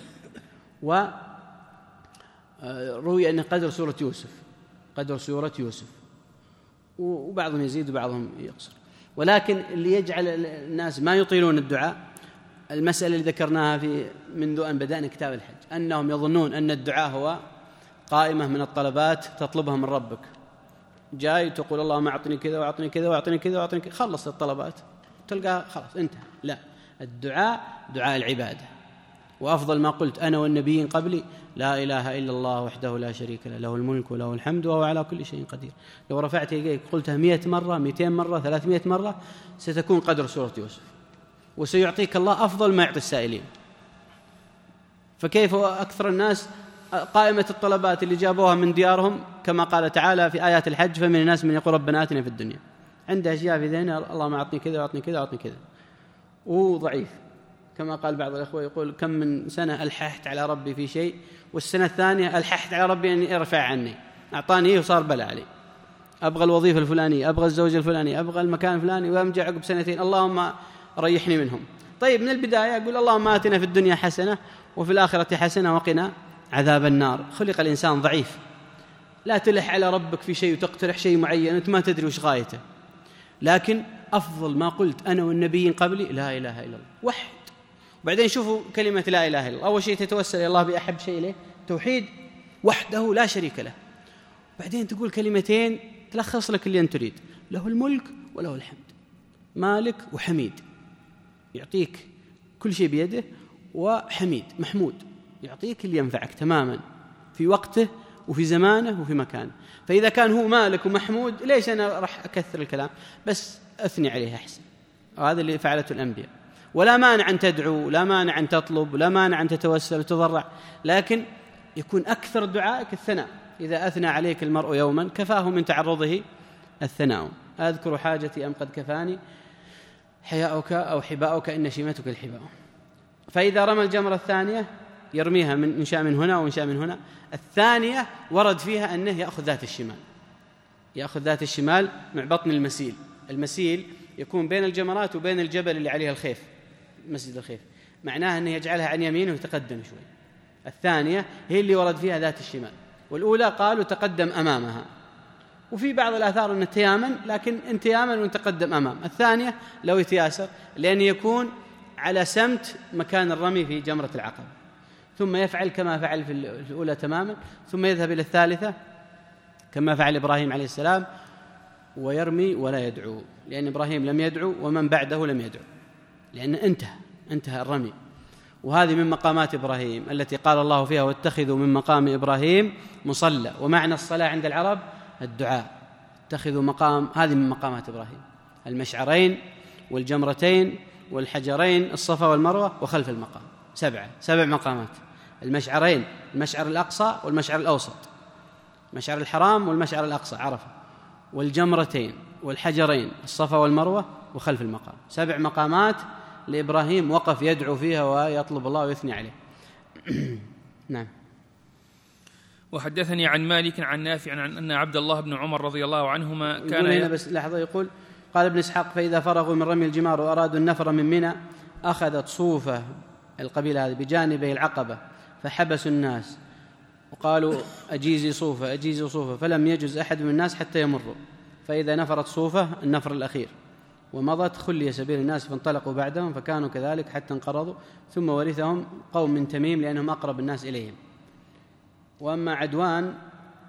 وروي أنه قدر سورة يوسف، قدر سورة يوسف، وبعضهم يزيد وبعضهم يقصر. ولكن اللي يجعل الناس ما يطيلون الدعاء المسألة اللي ذكرناها في منذ أن بدأنا كتاب الحج، أنهم يظنون أن الدعاء هو قائمة من الطلبات تطلبها من ربك، جاي تقول اللهم أعطني كذا وأعطني كذا وأعطني كذا وأعطني كذا، خلص الطلبات تلقى خلاص انتهى. لا، الدعاء دعاء العبادة، وأفضل ما قلت أنا والنبيين قبلي لا إله إلا الله وحده لا شريك له، له الملك وله الحمد وهو على كل شيء قدير. لو رفعت يديك قلتها مئة مرة، مئتين مرة، ثلاثمائة مرة، ستكون قدر سورة يوسف، وسيعطيك الله أفضل ما يعطي السائلين. فكيف أكثر الناس قائمة الطلبات اللي جابوها من ديارهم، كما قال تعالى في آيات الحج فمن الناس من يقول ربنا آتنا في الدنيا، عنده أشياء في ذهنه اللهم أعطني كذا وأعطني كذا وأعطني كذا، وضعيف. كما قال بعض الأخوة يقول كم من سنة ألححت على ربي في شيء، والسنة الثانية ألححت على ربي أن يرفع عني، أعطاني إيه وصار بلا علي، أبغى الوظيفة الفلانية، أبغى الزوج الفلاني، أبغى المكان الفلاني، وأمجع عقب سنتين اللهم ريحني منهم. طيب من البداية أقول اللهم آتنا في الدنيا حسنة وفي الآخرة حسنة وقنا عذاب النار. خلق الإنسان ضعيف، لا تلح على ربك في شيء وتقترح شيء معين أنت ما تدري وش غايته. لكن أفضل ما قلت أنا والنبيين قبلي لا إله إلا الله وحد. وبعدين شوفوا كلمة لا إله إلا الله، أول شيء تتوسل إلى الله بأحب شيء إليه، توحيد وحده لا شريك له. بعدين تقول كلمتين تلخص لك اللي أنت تريد، له الملك وله الحمد، مالك وحميد، يعطيك كل شيء بيده، وحميد محمود، يعطيك اللي ينفعك تماما في وقته وفي زمانه وفي مكانه. فإذا كان هو مالك ومحمود ليش أنا راح أكثر الكلام، بس أثني عليه أحسن. وهذا اللي فعلته الأنبياء. ولا مانع أن تدعو، لا مانع أن تطلب، لا مانع أن تتوسل وتضرع، لكن يكون أكثر دعائك الثناء. إذا أثنى عليك المرء يوما كفاه من تعرضه الثناء، أذكر حاجتي أم قد كفاني حياؤك أو حباؤك إن شيمتك الحباء. فإذا رمى الجمرة الثانية يرميها من إن شاء من هنا وإن شاء من هنا. الثانية ورد فيها أنه يأخذ ذات الشمال، يأخذ ذات الشمال مع بطن المسيل. المسيل يكون بين الجمرات وبين الجبل اللي عليها الخيف، مسجد الخيف، معناه أنه يجعلها عن يمينه ويتقدم شوي. الثانية هي اللي ورد فيها ذات الشمال، والأولى قالوا تقدم أمامها. وفي بعض الآثار أنه تيامن، لكن انت يامن ونتقدم أمام. الثانية لو يتياسر، لأن يكون على سمت مكان الرمي في جمرة العقبة، ثم يفعل كما فعل في الأولى تماما، ثم يذهب إلى الثالثة كما فعل إبراهيم عليه السلام ويرمي ولا يدعو، لأن إبراهيم لم يدعو ومن بعده لم يدعو، لأن انتهى انتهى الرمي. وهذه من مقامات إبراهيم التي قال الله فيها واتخذوا من مقام إبراهيم مصلى. ومعنى الصلاة عند العرب الدعاء، اتخذوا مقام، هذه من مقامات إبراهيم، المشعرين والجمرتين والحجرين الصفا والمروة وخلف المقام، سبعة سبع مقامات. المشعرين، المشعر الأقصى والمشعر الأوسط، مشعر الحرام والمشعر الأقصى عرفة، والجمرتين والحجرين الصفا والمروة وخلف المقام، سبع مقامات لإبراهيم وقف يدعو فيها ويطلب الله ويثني عليه. نعم. وحدثني عن مالك عن نافع عن أن عبد الله بن عمر رضي الله عنهما كان هنا بس لحظة، يقول قال ابن إسحاق فإذا فرغوا من رمي الجمار وأرادوا النفر من منى أخذت صوفة القبيلة هذه بجانبي العقبة فحبسوا الناس وقالوا أجيزي صوفة أجيزي صوفة، فلم يجز أحد من الناس حتى يمروا، فإذا نفرت صوفة النفر الأخير ومضت خلي سبيل الناس فانطلقوا بعدهم، فكانوا كذلك حتى انقرضوا، ثم ورثهم قوم من تميم لأنهم أقرب الناس إليهم. وأما عدوان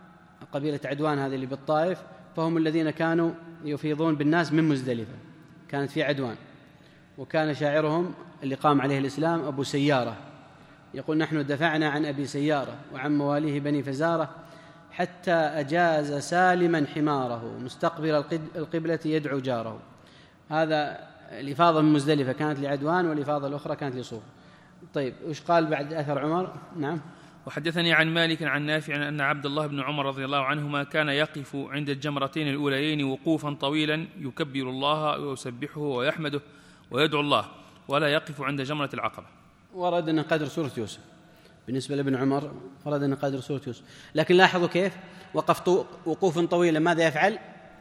قبيلة عدوان هذه اللي بالطائف، فهم الذين كانوا يفيضون بالناس من مزدلفة، كانت في عدوان. وكان شاعرهم اللي قام عليه الإسلام أبو سيارة يقول: نحن دفعنا عن أبي سيارة وعن مواليه بني فزارة حتى أجاز سالما حماره مستقبل القبلة يدعو جاره. هذا الإفاضة من مزدلفة كانت لعدوان، والإفاضة الأخرى كانت لصوف. طيب وش قال بعد أثر عمر؟ نعم. وحدثني عن مالك عن نافع أن عبد الله بن عمر رضي الله عنهما كان يقف عند الجمرتين الأوليين وقوفا طويلا يكبر الله ويسبحه ويحمده ويدعو الله، ولا يقف عند جمرة العقبة. ورد أن قدر سورة يوسف بالنسبة لابن عمر، ورد أن قدر سورة يوسف. لكن لاحظوا كيف وقف وقوفا طويلا ماذا يفعل؟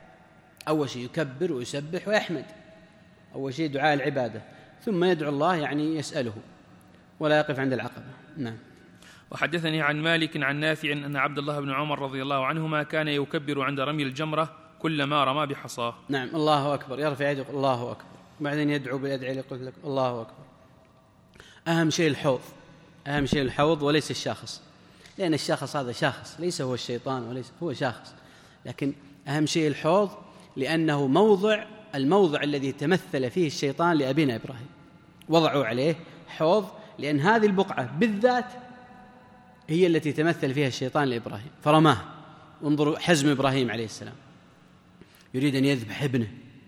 أول شيء يكبر ويسبح ويحمد، أول شيء دعاء العبادة، ثم يدعو الله يعني يسأله، ولا يقف عند العقبة. نعم. وحدثني عن مالك عن نافع أن عبد الله بن عمر رضي الله عنهما كان يكبر عند رمي الجمرة كلما رمى بحصاه. نعم، الله أكبر، يرفع يده الله أكبر، بعدين يدعو بالأدعية اللي قلت لك الله أكبر. أهم شيء الحوض، أهم شيء الحوض وليس الشاخص، لأن الشاخص هذا شاخص ليس هو الشيطان وليس هو شاخص، لكن أهم شيء الحوض لأنه موضع الموضع الذي تمثل فيه الشيطان لأبينا إبراهيم، وضعوا عليه حوض لأن هذه البقعة بالذات هي التي تمثل فيها الشيطان لإبراهيم فرماه. انظروا حزم إبراهيم عليه السلام، يريد أن يذبح ابنه،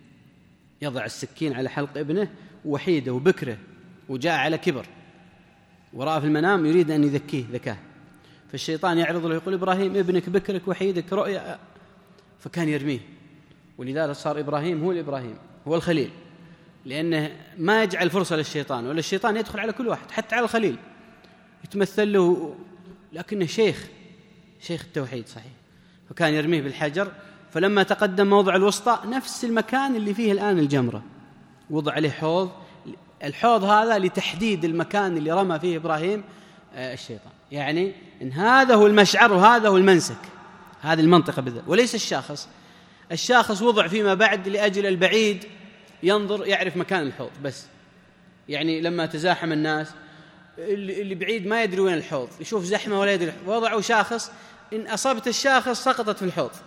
يضع السكين على حلق ابنه وحيده وبكره، وجاء على كبر ورأى في المنام يريد أن يذكيه ذكاه، فالشيطان يعرض له يقول: إبراهيم ابنك بكرك وحيدك رؤيا، فكان يرميه. ولذلك صار إبراهيم هو الإبراهيم، هو الخليل، لأنه ما يجعل فرصة للشيطان، ولا الشيطان يدخل على كل واحد حتى على الخليل يتمثل له، لكنه شيخ شيخ التوحيد صحيح، فكان يرميه بالحجر. فلما تقدم موضع الوسطى نفس المكان اللي فيه الآن الجمرة وضع عليه حوض، الحوض هذا لتحديد المكان اللي رمى فيه إبراهيم الشيطان، يعني إن هذا هو المشعر وهذا هو المنسك، هذه المنطقة بالذات، وليس الشاخص. الشاخص وضع فيما بعد لأجل البعيد ينظر يعرف مكان الحوض بس، يعني لما تزاحم الناس اللي بعيد ما يدري وين الحوض، يشوف زحمة ولا يدري، وضعوا شاخص إن أصابت الشاخص سقطت في الحوض،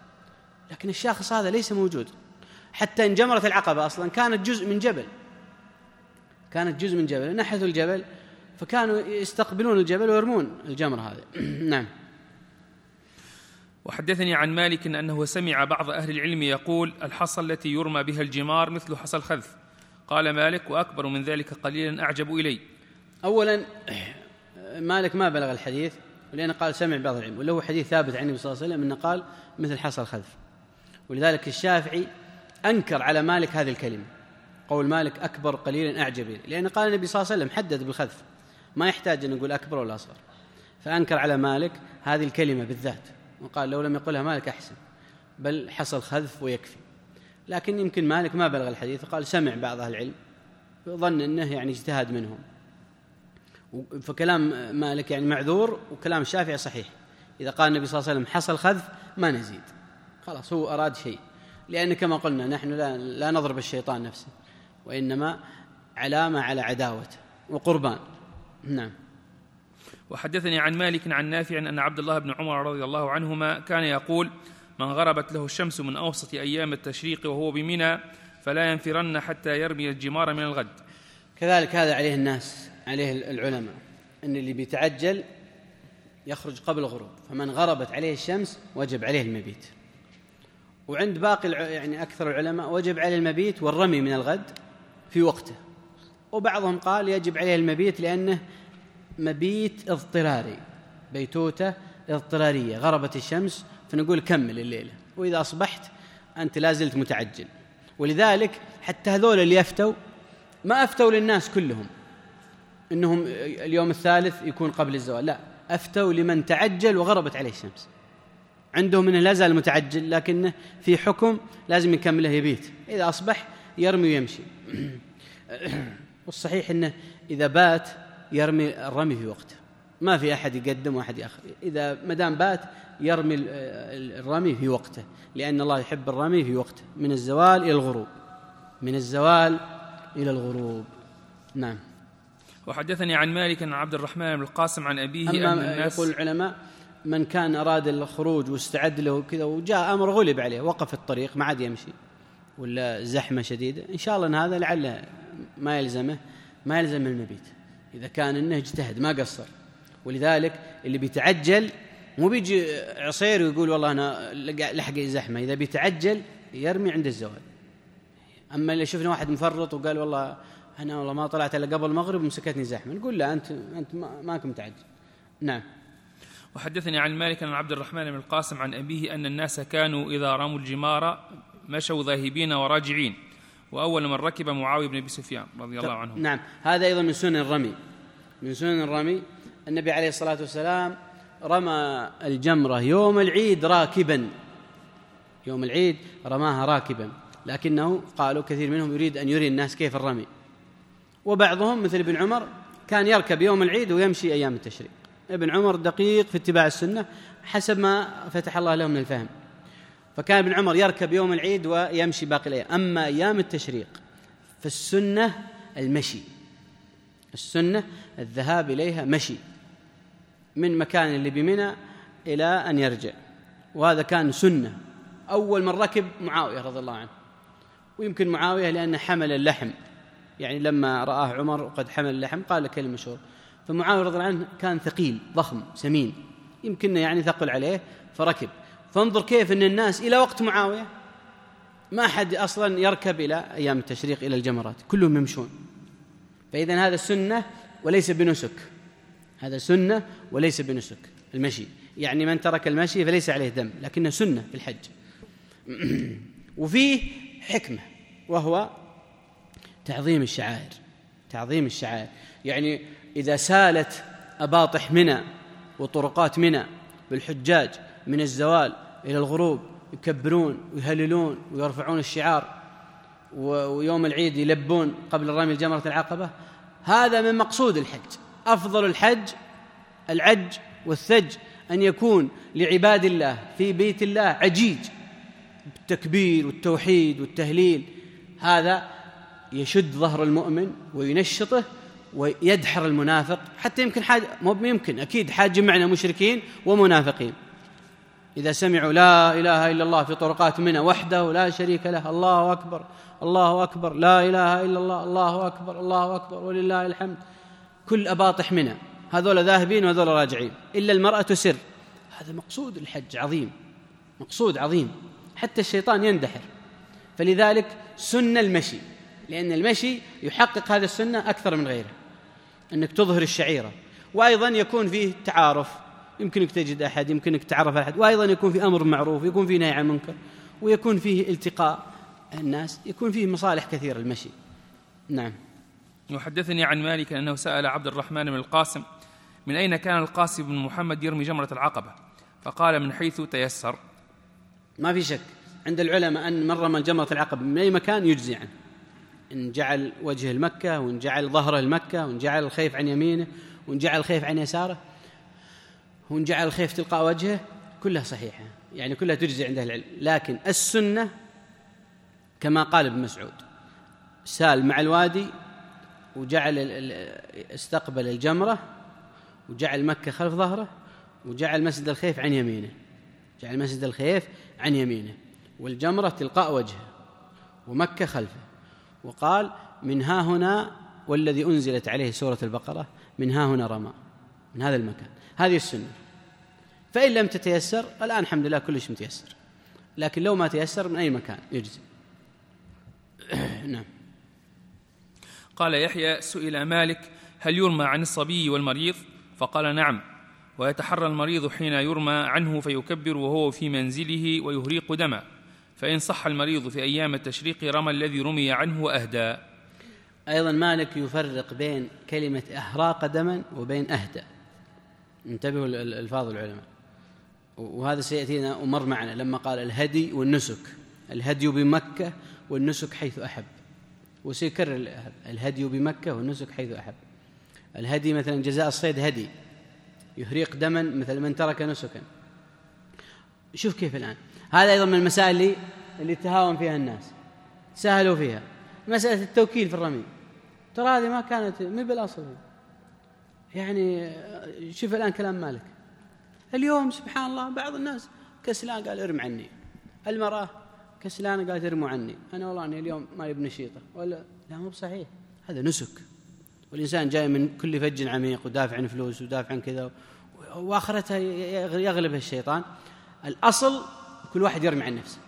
لكن الشاخص هذا ليس موجود. حتى إن جمرة العقبة أصلا كانت جزء من جبل، كانت جزء من جبل، نحثوا الجبل فكانوا يستقبلون الجبل ويرمون الجمرة هذه. نعم. وحدثني عن مالك أنه سمع بعض أهل العلم يقول: الحصى التي يرمى بها الجمار مثل حصى الخذف. قال مالك: وأكبر من ذلك قليلا أعجب إلي. أولا مالك ما بلغ الحديث، لأنه قال سمع بعض العلم، وله هو حديث ثابت عن النبي صلى الله عليه وسلم أنه قال مثل حصى الخذف، ولذلك الشافعي أنكر على مالك هذه الكلمة، قول مالك أكبر قليلا أعجب إلي، لأن قال النبي صلى الله عليه وسلم حدد بالخذف، ما يحتاج أن نقول أكبر ولا أصغر، فأنكر على مالك هذه الكلمة بالذات، وقال لو لم يقلها مالك أحسن، بل حصل خذف ويكفي. لكن يمكن مالك ما بلغ الحديث، وقال سمع بعض أهل العلم، ظن أنه يعني اجتهاد منهم، فكلام مالك يعني معذور، وكلام الشافعي صحيح. إذا قال النبي صلى الله عليه وسلم حصل خذف ما نزيد، خلاص هو أراد شيء، لأن كما قلنا نحن لا, لا نضرب الشيطان نفسه، وإنما علامة على عداوته وقربان. نعم. وحدثني عن مالك عن نافع أن عبد الله بن عمر رضي الله عنهما كان يقول: من غربت له الشمس من أوسط أيام التشريق وهو بمنى فلا ينفرن حتى يرمي الجمار من الغد. كذلك هذا عليه الناس، عليه العلماء، أن اللي بيتعجل يخرج قبل الغروب، فمن غربت عليه الشمس وجب عليه المبيت. وعند باقي يعني أكثر العلماء وجب عليه المبيت والرمي من الغد في وقته، وبعضهم قال يجب عليه المبيت لأنه مبيت اضطراري، بيتوتة اضطرارية، غربت الشمس فنقول كمل الليلة، وإذا أصبحت أنت لازلت متعجل. ولذلك حتى هذول اللي يفتوا ما أفتوا للناس كلهم إنهم اليوم الثالث يكون قبل الزوال، لا، أفتوا لمن تعجل وغربت عليه الشمس، عندهم إنه لا زال متعجل لكنه في حكم لازم يكمله يبيت، إذا أصبح يرمي ويمشي. والصحيح إنه إذا بات يرمي الرمي في وقته، ما في أحد يقدم وأحد يأخر، إذا مدام بات يرمي الرمي في وقته، لأن الله يحب الرمي في وقته من الزوال إلى الغروب، من الزوال إلى الغروب. نعم. وحدثني عن مالك عن عبد الرحمن بن القاسم عن أبيه أما يقول العلماء من كان أراد الخروج واستعد له كذا وجاء أمر غلب عليه وقف الطريق ما عاد يمشي ولا زحمة شديدة، إن شاء الله أن هذا لعله ما يلزمه ما يلزم المبيت إذا كان إنه اجتهد ما قصر. ولذلك اللي بيتعجل مو بيجي عصير ويقول والله أنا لحق زحمة، إذا بيتعجل يرمي عند الزوال. أما اللي شفنا واحد مفرط وقال والله أنا والله ما طلعت إلا قبل المغرب ومسكتني زحمة، نقول لا أنت أنت ما كنت متعجل. نعم. وحدثني عن مالك عن عبد الرحمن بن القاسم عن أبيه أن الناس كانوا إذا رموا الجمار مشوا ذاهبين وراجعين، وأول من ركب معاوية بن أبي سفيان رضي الله عنه. نعم، هذا أيضا من سنن الرمي، من سنن الرمي. النبي عليه الصلاة والسلام رمى الجمرة يوم العيد راكبا، يوم العيد رماها راكبا، لكنه قالوا كثير منهم يريد أن يري الناس كيف الرمي، وبعضهم مثل ابن عمر كان يركب يوم العيد ويمشي أيام التشريق. ابن عمر دقيق في اتباع السنة حسب ما فتح الله له من الفهم، فكان ابن عمر يركب يوم العيد ويمشي باقي الأيام. أما أيام التشريق فالسنة المشي، السنة الذهاب إليها مشي من مكان اللي بمنى إلى أن يرجع، وهذا كان سنة. أول من ركب معاوية رضي الله عنه، ويمكن معاوية لأنه حمل اللحم، يعني لما رآه عمر قد حمل اللحم قال كلمة مشهور، فمعاوية رضي الله عنه كان ثقيل ضخم سمين، يمكن يعني ثقل عليه فركب. فانظر كيف أن الناس إلى وقت معاوية ما أحد أصلا يركب إلى أيام التشريق إلى الجمرات، كلهم يمشون. فإذن هذا سنة وليس بنسك، هذا سنة وليس بنسك المشي، يعني من ترك المشي فليس عليه دم، لكنه سنة في الحج. وفيه حكمة وهو تعظيم الشعائر، تعظيم الشعائر. يعني إذا سالت أباطح منى وطرقات منى بالحجاج من الزوال إلى الغروب يكبرون ويهللون ويرفعون الشعار، ويوم العيد يلبون قبل رمي الجمرة العقبة، هذا من مقصود الحج. أفضل الحج العج والثج، أن يكون لعباد الله في بيت الله عجيج بالتكبير والتوحيد والتهليل، هذا يشد ظهر المؤمن وينشطه ويدحر المنافق. حتى يمكن حاج مو يمكن أكيد حاج معنا مشركين ومنافقين إذا سمعوا لا إله إلا الله في طرقات منى وحده لا شريك له، الله أكبر الله أكبر لا إله إلا الله الله أكبر الله أكبر ولله الحمد، كل أباطح منى هذول ذاهبين وهذول راجعين إلا المرأة سر. هذا مقصود الحج عظيم، مقصود عظيم، حتى الشيطان يندحر. فلذلك سنة المشي، لأن المشي يحقق هذا السنة أكثر من غيره، أنك تظهر الشعيرة، وأيضا يكون فيه تعارف، يمكنك تجد أحد، يمكنك تعرف أحد، وأيضا يكون فيه أمر معروف، يكون فيه نهي عن منكر، ويكون فيه التقاء الناس، يكون فيه مصالح كثيرة المشي. نعم. وحدثني عن مالك أنه سأل عبد الرحمن بن القاسم من أين كان القاسم بن محمد يرمي جمرة العقبة، فقال من حيث تيسر. ما في شك عند العلماء أن من رمى جمرة العقبة من أي مكان يجزي عنه، إن جعل وجه المكة، وإن جعل ظهره المكة، وإن جعل الخيف عن يمينه، وإن جعل الخيف عن يساره، وإن جعل الخيف تلقاء وجهه، كلها صحيحة، يعني كلها تجزي عند أهل العلم. لكن السنة كما قال ابن مسعود، سال مع الوادي وجعل استقبل الجمرة وجعل مكة خلف ظهره وجعل مسجد الخيف عن يمينه، جعل مسجد الخيف عن يمينه والجمرة تلقاء وجهه ومكة خلفه، وقال من ها هنا والذي أنزلت عليه سورة البقرة من ها هنا رمى، من هذا المكان. هذه السنة. فإن لم تتيسر الآن الحمد لله كلش متيسر، لكن لو ما تيسر من أي مكان يجزي. نعم. قال يحيى سئل مالك هل يرمى عن الصبي والمريض؟ فقال نعم، ويتحرى المريض حين يرمى عنه فيكبر وهو في منزله ويهريق دما، فإن صح المريض في أيام التشريق رمى الذي رمي عنه وأهدى. أيضا مالك يفرق بين كلمة أهراق دما وبين أهدى، انتبهوا الألفاظ العلماء، وهذا سيأتينا أمر معنا لما قال الهدي والنسك، الهدي بمكة والنسك حيث أحب، وسيكرر الهدي بمكة والنسك حيث أحب. الهدي مثلا جزاء الصيد هدي، يهريق دما مثل من ترك نسكا. شوف كيف الآن هذا أيضا من المسائل اللي, اللي تهاون فيها الناس، سهلوا فيها مسألة التوكيل في الرمي، ترى هذه ما كانت من بالأصل. يعني شوف الآن كلام مالك، اليوم سبحان الله بعض الناس كسلان قال ارم عني، المرأة كسلانة قالت ارموا عني، أنا والله أني اليوم ما يبني نشيطة، ولا لا مو بصحيح، هذا نسك. والإنسان جاي من كل فج عميق ودافع عن فلوس ودافع عن كذا، وآخرتها يغلبها الشيطان. الأصل كل واحد يرمي عن نفسه،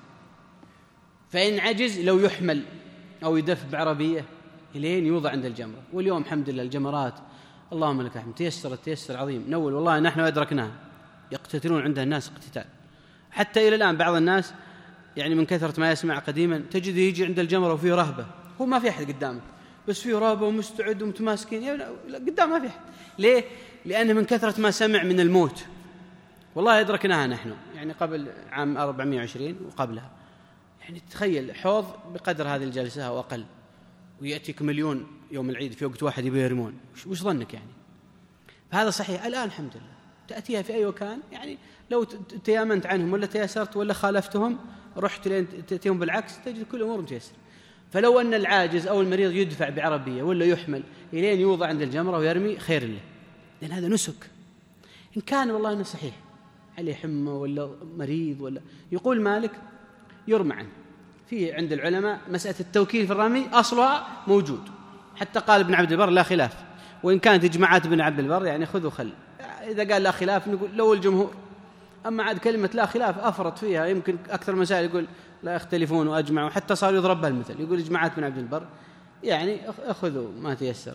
فإن عجز لو يحمل أو يدف بعربية إلين يوضع عند الجمرة. واليوم الحمد لله الجمرات اللهم لك الحمد تيسرت تيسر عظيم. نول والله نحن أدركناها، يقتتلون عندها الناس اقتتال، حتى إلى الآن بعض الناس يعني من كثرة ما يسمع قديما تجد يجي عند الجمرة وفيه رهبة، هو ما في أحد قدامه بس فيه رهبة ومستعد ومتماسكين، قدام ما في أحد. ليه؟ لأنه من كثرة ما سمع من الموت. والله أدركناها نحن يعني قبل عام أربعمائة وعشرين وقبلها، يعني تخيل حوض بقدر هذه الجلسة أو أقل، ويأتيك مليون يوم العيد في وقت واحد يبي يرمون، وش ظنك يعني؟ فهذا صحيح. الآن الحمد لله تأتيها في أي مكان، يعني لو تيامنت عنهم ولا تياسرت ولا خالفتهم رحت لين تأتيهم بالعكس تجد كل أمور متيسر. فلو أن العاجز أو المريض يدفع بعربية ولا يحمل إلين يوضع عند الجمرة ويرمي خير له، لأن هذا نسك. إن كان والله أنه صحيح عليه حمى ولا مريض ولا، يقول مالك يرمى عنه. في عند العلماء مسألة التوكيل في الرمي أصلها موجود، حتى قال ابن عبد البر لا خلاف، وإن كانت إجماعات ابن عبد البر يعني خذوا خل، إذا قال لا خلاف نقول لو الجمهور. أما عاد كلمة لا خلاف أفرط فيها، يمكن أكثر مسائل يقول لا يختلفون وأجمعوا، حتى صار يضرب بها المثل، يقول إجماعات ابن عبد البر يعني أخذوا ما تيسر.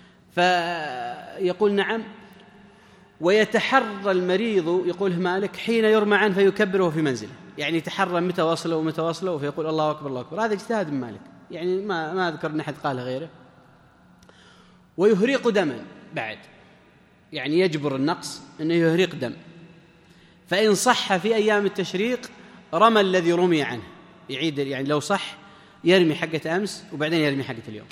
فيقول نعم. ويتحرى المريض يقول مالك حين يرمى عنه فيكبره في منزله، يعني يتحرى متى وصله ومتى وصله فيقول الله أكبر الله أكبر. هذا اجتهاد من مالك، يعني ما ما أذكر أن أحد قال غيره. ويهريق دما بعد، يعني يجبر النقص أنه يهريق دم. فإن صح في أيام التشريق رمى الذي رمي عنه، يعيد يعني لو صح يرمي حقة أمس وبعدين يرمي حقة اليوم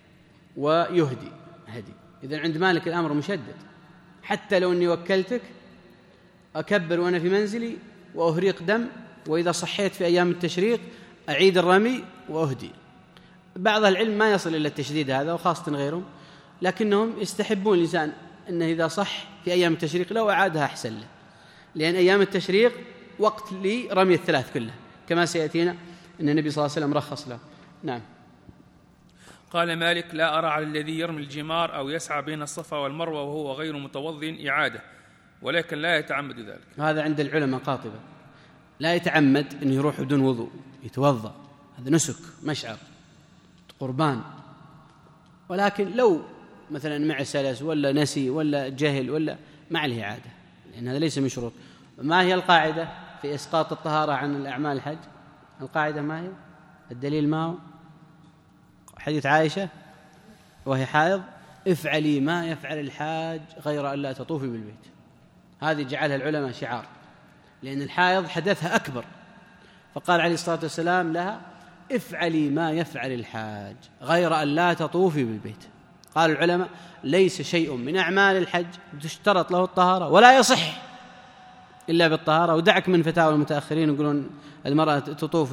ويهدي هدي. إذن عند مالك الأمر مشدد، حتى لو أني وكلتك أكبر وأنا في منزلي وأهريق دم، وإذا صحيت في أيام التشريق أعيد الرمي وأهدي. بعض العلم ما يصل إلى التشديد هذا وخاصة غيرهم، لكنهم يستحبون الإنسان أنه إذا صح في أيام التشريق لو أعادها أحسن له، لأن أيام التشريق وقت لرمي الثلاث كلها كما سيأتينا أن النبي صلى الله عليه وسلم رخص له. نعم. قال مالك لا أرى على الذي يرمي الجمار أو يسعى بين الصفا والمروة وهو غير متوضٍ إعادة، ولكن لا يتعمد ذلك. هذا عند العلماء قاطبة، لا يتعمد أنه يروح بدون وضوء يتوضأ، هذا نسك مشعر قربان. ولكن لو مثلا مع سلس ولا نسي ولا جهل ولا ما عليه عادة، لأن هذا ليس من شروط. ما هي القاعدة في إسقاط الطهارة عن الأعمال الحج؟ القاعدة ما هي؟ الدليل ما هو؟ حديث عائشة وهي حائض افعلي ما يفعل الحاج غير أن لا تطوفي بالبيت. هذه جعلها العلماء شعار، لأن الحائض حدثها أكبر، فقال عليه الصلاة والسلام لها افعلي ما يفعل الحاج غير أن لا تطوفي بالبيت. قال العلماء ليس شيء من أعمال الحج تشترط له الطهارة ولا يصح إلا بالطهارة. ودعك من فتاوى المتأخرين يقولون المرأة تطوف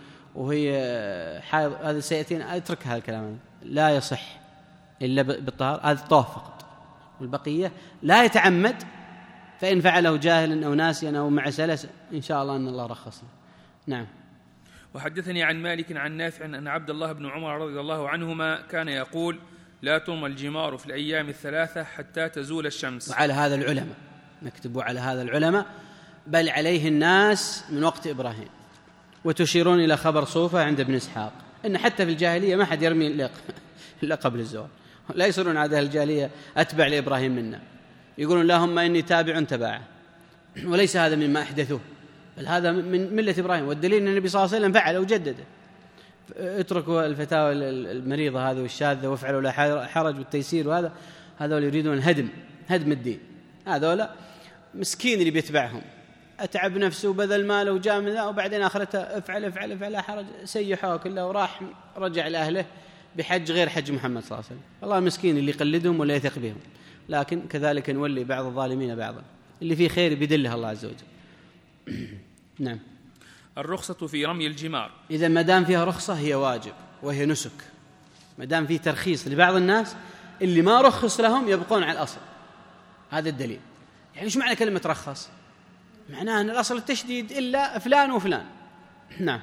وهي حائض، هذا سيأتينا، اترك هذا الكلام، لا يصح إلا بالطهارة، هذا الطواف فقط، والبقية لا يتعمد، فإن فعله جاهلا أو ناسيا أو مع سلس إن شاء الله أن الله رخص له. نعم. وحدثني عن مالك عن نافع أن عبد الله بن عمر رضي الله عنهما كان يقول لا ترمى الجمار في الأيام الثلاثة حتى تزول الشمس. وعلى هذا العلماء نكتبوا على هذا العلماء، بل عليه الناس من وقت إبراهيم. وتشيرون إلى خبر صوفة عند ابن إسحاق إن حتى في الجاهلية ما حد يرمي إلا قبل الزوال، لا يصيرون عادة الجاهلية أتبع لإبراهيم منا، يقولون اللهم إني تابع تبعه، وليس هذا مما أحدثوه، بل هذا من ملة إبراهيم. والدليل أن النبي صلى الله عليه وسلم فعل وجدده. اتركوا الفتاوى المريضة هذه والشاذة وافعلوا لا حرج والتيسير، وهذا هذول يريدون هدم هدم الدين. هذول مسكين اللي بيتبعهم أتعب نفسه وبذل ماله وجاء من ذا، وبعدين آخرته افعل افعل افعل لا حرج، سيحوه كله وراح رجع لأهله بحج غير حج محمد صلى الله عليه وسلم. الله مسكين اللي يقلدهم ولا يثق بهم. لكن كذلك نولي بعض الظالمين بعضا، اللي فيه خير بيدله الله عز وجل. نعم. الرخصة في رمي الجمار، إذا ما دام فيها رخصة هي واجب وهي نسك. ما دام فيه ترخيص لبعض الناس اللي ما رخص لهم يبقون على الأصل، هذا الدليل. يعني إيش معنى كلمة رخص؟ معناه أن الأصل التشديد إلا فلان وفلان. نعم.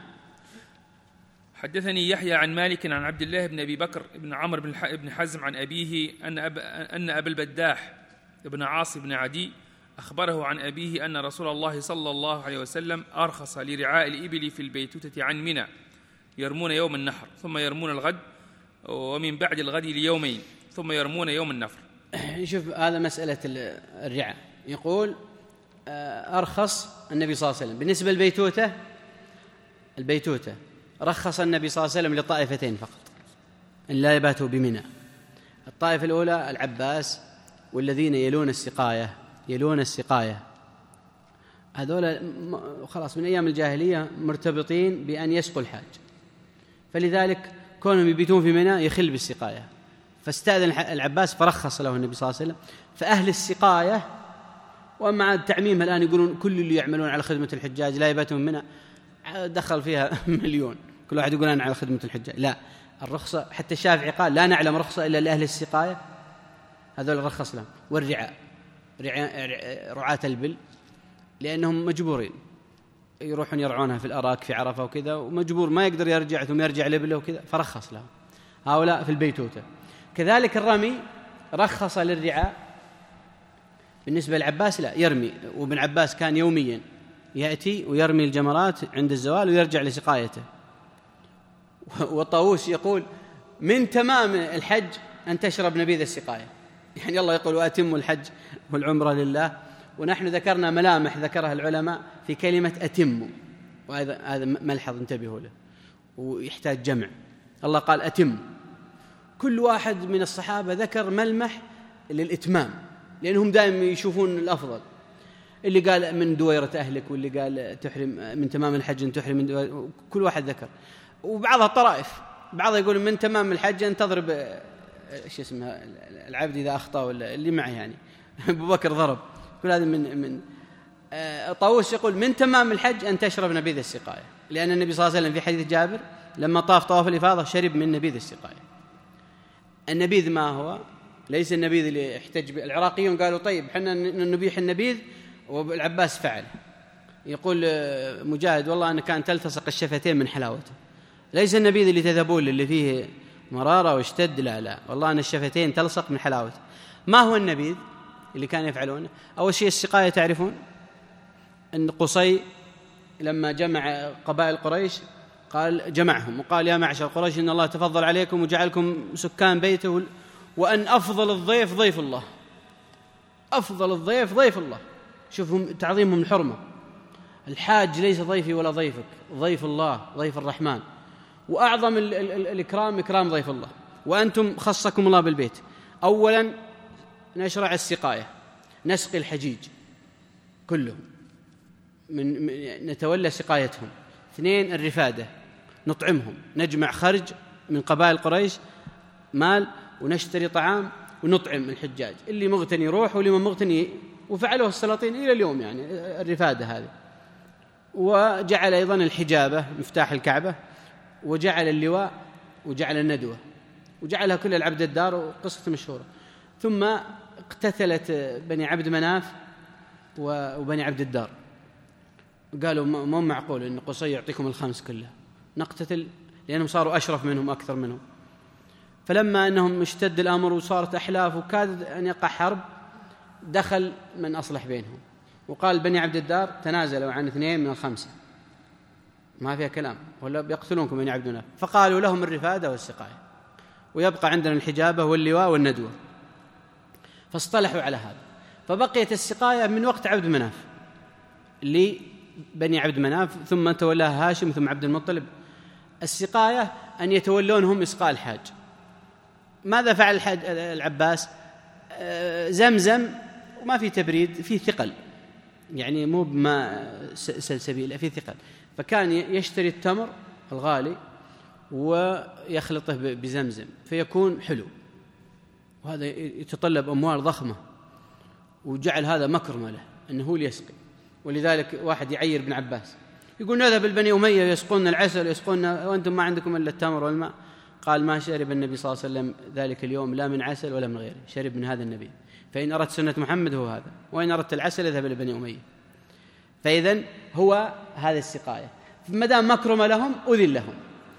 حدثني يحيى عن مالك عن عبد الله بن أبي بكر بن عمرو بن حزم عن أبيه أن أب أن أبا البداح بن عاص بن عدي أخبره عن أبيه أن رسول الله صلى الله عليه وسلم أرخص لرعاء الإبل في البيتوتة عن منى، يرمون يوم النحر ثم يرمون الغد، ومن بعد الغد ليومين ثم يرمون يوم النفر. شوف هذا مسألة الرعاء. يقول أرخص النبي صلى الله عليه وسلم بالنسبة للبيتوتة. البيتوتة رخص النبي صلى الله عليه وسلم لطائفتين فقط أن لا يباتوا بمنى. الطائفة الأولى العباس والذين يلون السقاية يلون السقاية هذول خلاص من أيام الجاهلية مرتبطين بأن يسقوا الحاج، فلذلك كونهم يبيتون في منى يخل بالسقاية، فاستأذن العباس فرخص له النبي صلى الله عليه وسلم. فأهل السقاية، ومع التعميم الآن يقولون كل اللي يعملون على خدمة الحجاج لا يباتون منى، دخل فيها مليون، كل واحد يقول أنا على خدمة الحجاج. لا، الرخصة حتى الشافعي قال لا نعلم رخصة إلا لأهل السقاية، هذول رخص لهم. والرعاء رعاة البل لأنهم مجبورين يروحون يرعونها في الأراك في عرفة وكذا، ومجبور ما يقدر يرجع ثم يرجع لبله وكذا، فرخص لهم هؤلاء في البيتوتة. كذلك الرمي رخص للرعاء بالنسبة للعباس لا يرمي، وابن عباس كان يوميا يأتي ويرمي الجمرات عند الزوال ويرجع لسقايته. والطاووس يقول من تمام الحج أن تشرب نبيذ السقاية، يعني الله يقول وأتموا الحج والعمرة لله، ونحن ذكرنا ملامح ذكرها العلماء في كلمة أتموا، وهذا هذا ملحظ انتبهوا له ويحتاج جمع. الله قال أتم، كل واحد من الصحابة ذكر ملمح للإتمام لأنهم دائما يشوفون الأفضل، اللي قال من دويرة أهلك، واللي قال تحرم من تمام الحج أن تحرم من دويرة، كل واحد ذكر. وبعضها طرائف، بعضها يقول من تمام الحج أن تضرب ايش اسمها العبد إذا أخطأ، ولا اللي معي يعني أبو بكر ضرب، كل هذا من من آه طاووس يقول من تمام الحج أن تشرب نبيذ السقاية، لأن النبي صلى الله عليه وسلم في حديث جابر لما طاف طواف الإفاضة شرب من نبيذ السقاية. النبيذ ما هو؟ ليس النبيذ اللي يحتج به العراقيون، قالوا طيب حنا نبيح النبيذ، والعباس فعل. يقول مجاهد والله أن كانت تلتصق الشفتين من حلاوته، ليس النبيذ اللي تذهبون اللي فيه مرارة واشتد، لا لا والله أن الشفتين تلصق من حلاوته. ما هو النبيذ اللي كانوا يفعلونه؟ أول شيء السقاية، تعرفون أن قصي لما جمع قبائل قريش قال جمعهم وقال يا معشر قريش إن الله تفضل عليكم وجعلكم سكان بيته، وأن أفضل الضيف ضيف الله، أفضل الضيف ضيف الله. شوفهم تعظيمهم الحرمة، الحاج ليس ضيفي ولا ضيفك، ضيف الله ضيف الرحمن، وأعظم ال ال ال الإكرام إكرام ضيف الله، وأنتم خصكم الله بالبيت. أولا نشرع السقاية، نسقي الحجيج كلهم، من نتولى سقايتهم. اثنين الرفادة، نطعمهم، نجمع خرج من قبائل قريش مال ونشتري طعام ونطعم الحجاج، اللي مغتني يروح واللي ما مغتني، وفعلوه السلاطين إلى اليوم يعني الرفادة هذه. وجعل أيضا الحجابة مفتاح الكعبة، وجعل اللواء، وجعل الندوة، وجعلها كل العبد الدار، وقصة مشهورة. ثم اقتتلت بني عبد مناف وبني عبد الدار، قالوا مو معقول أن قصي يعطيكم الخمس كلها، نقتتل، لأنهم صاروا أشرف منهم أكثر منهم. فلما أنهم اشتد الأمر وصارت أحلاف وكاد أن يقع حرب، دخل من أصلح بينهم وقال بني عبد الدار تنازلوا عن اثنين من الخمسة، ما فيها كلام ولا بيقتلونكم بني عبد مناف. فقالوا لهم الرفادة والسقاية، ويبقى عندنا الحجابة واللواء والندوة. فاصطلحوا على هذا، فبقيت السقاية من وقت عبد مناف لبني عبد مناف، ثم تولاها هاشم، ثم عبد المطلب. السقاية أن يتولونهم إسقاء الحاج. ماذا فعل الحاج العباس؟ زمزم وما في تبريد، في ثقل، يعني مو بما سلسبيل، في ثقل. فكان يشتري التمر الغالي ويخلطه بزمزم فيكون حلو، وهذا يتطلب أموال ضخمة، وجعل هذا مكرمة له أنه هو ليسقي. ولذلك واحد يعير ابن عباس يقول نذهب البني أمية يسقون العسل يسقون، وأنتم ما عندكم إلا التمر والماء. قال ما شرب النبي صلى الله عليه وسلم ذلك اليوم لا من عسل ولا من غيره، شرب من هذا النبي، فإن أردت سنة محمد هو هذا، وإن أردت العسل اذهب إلى بني أمية. فإذن هو هذا السقاية، ما دام مكرم لهم أذن لهم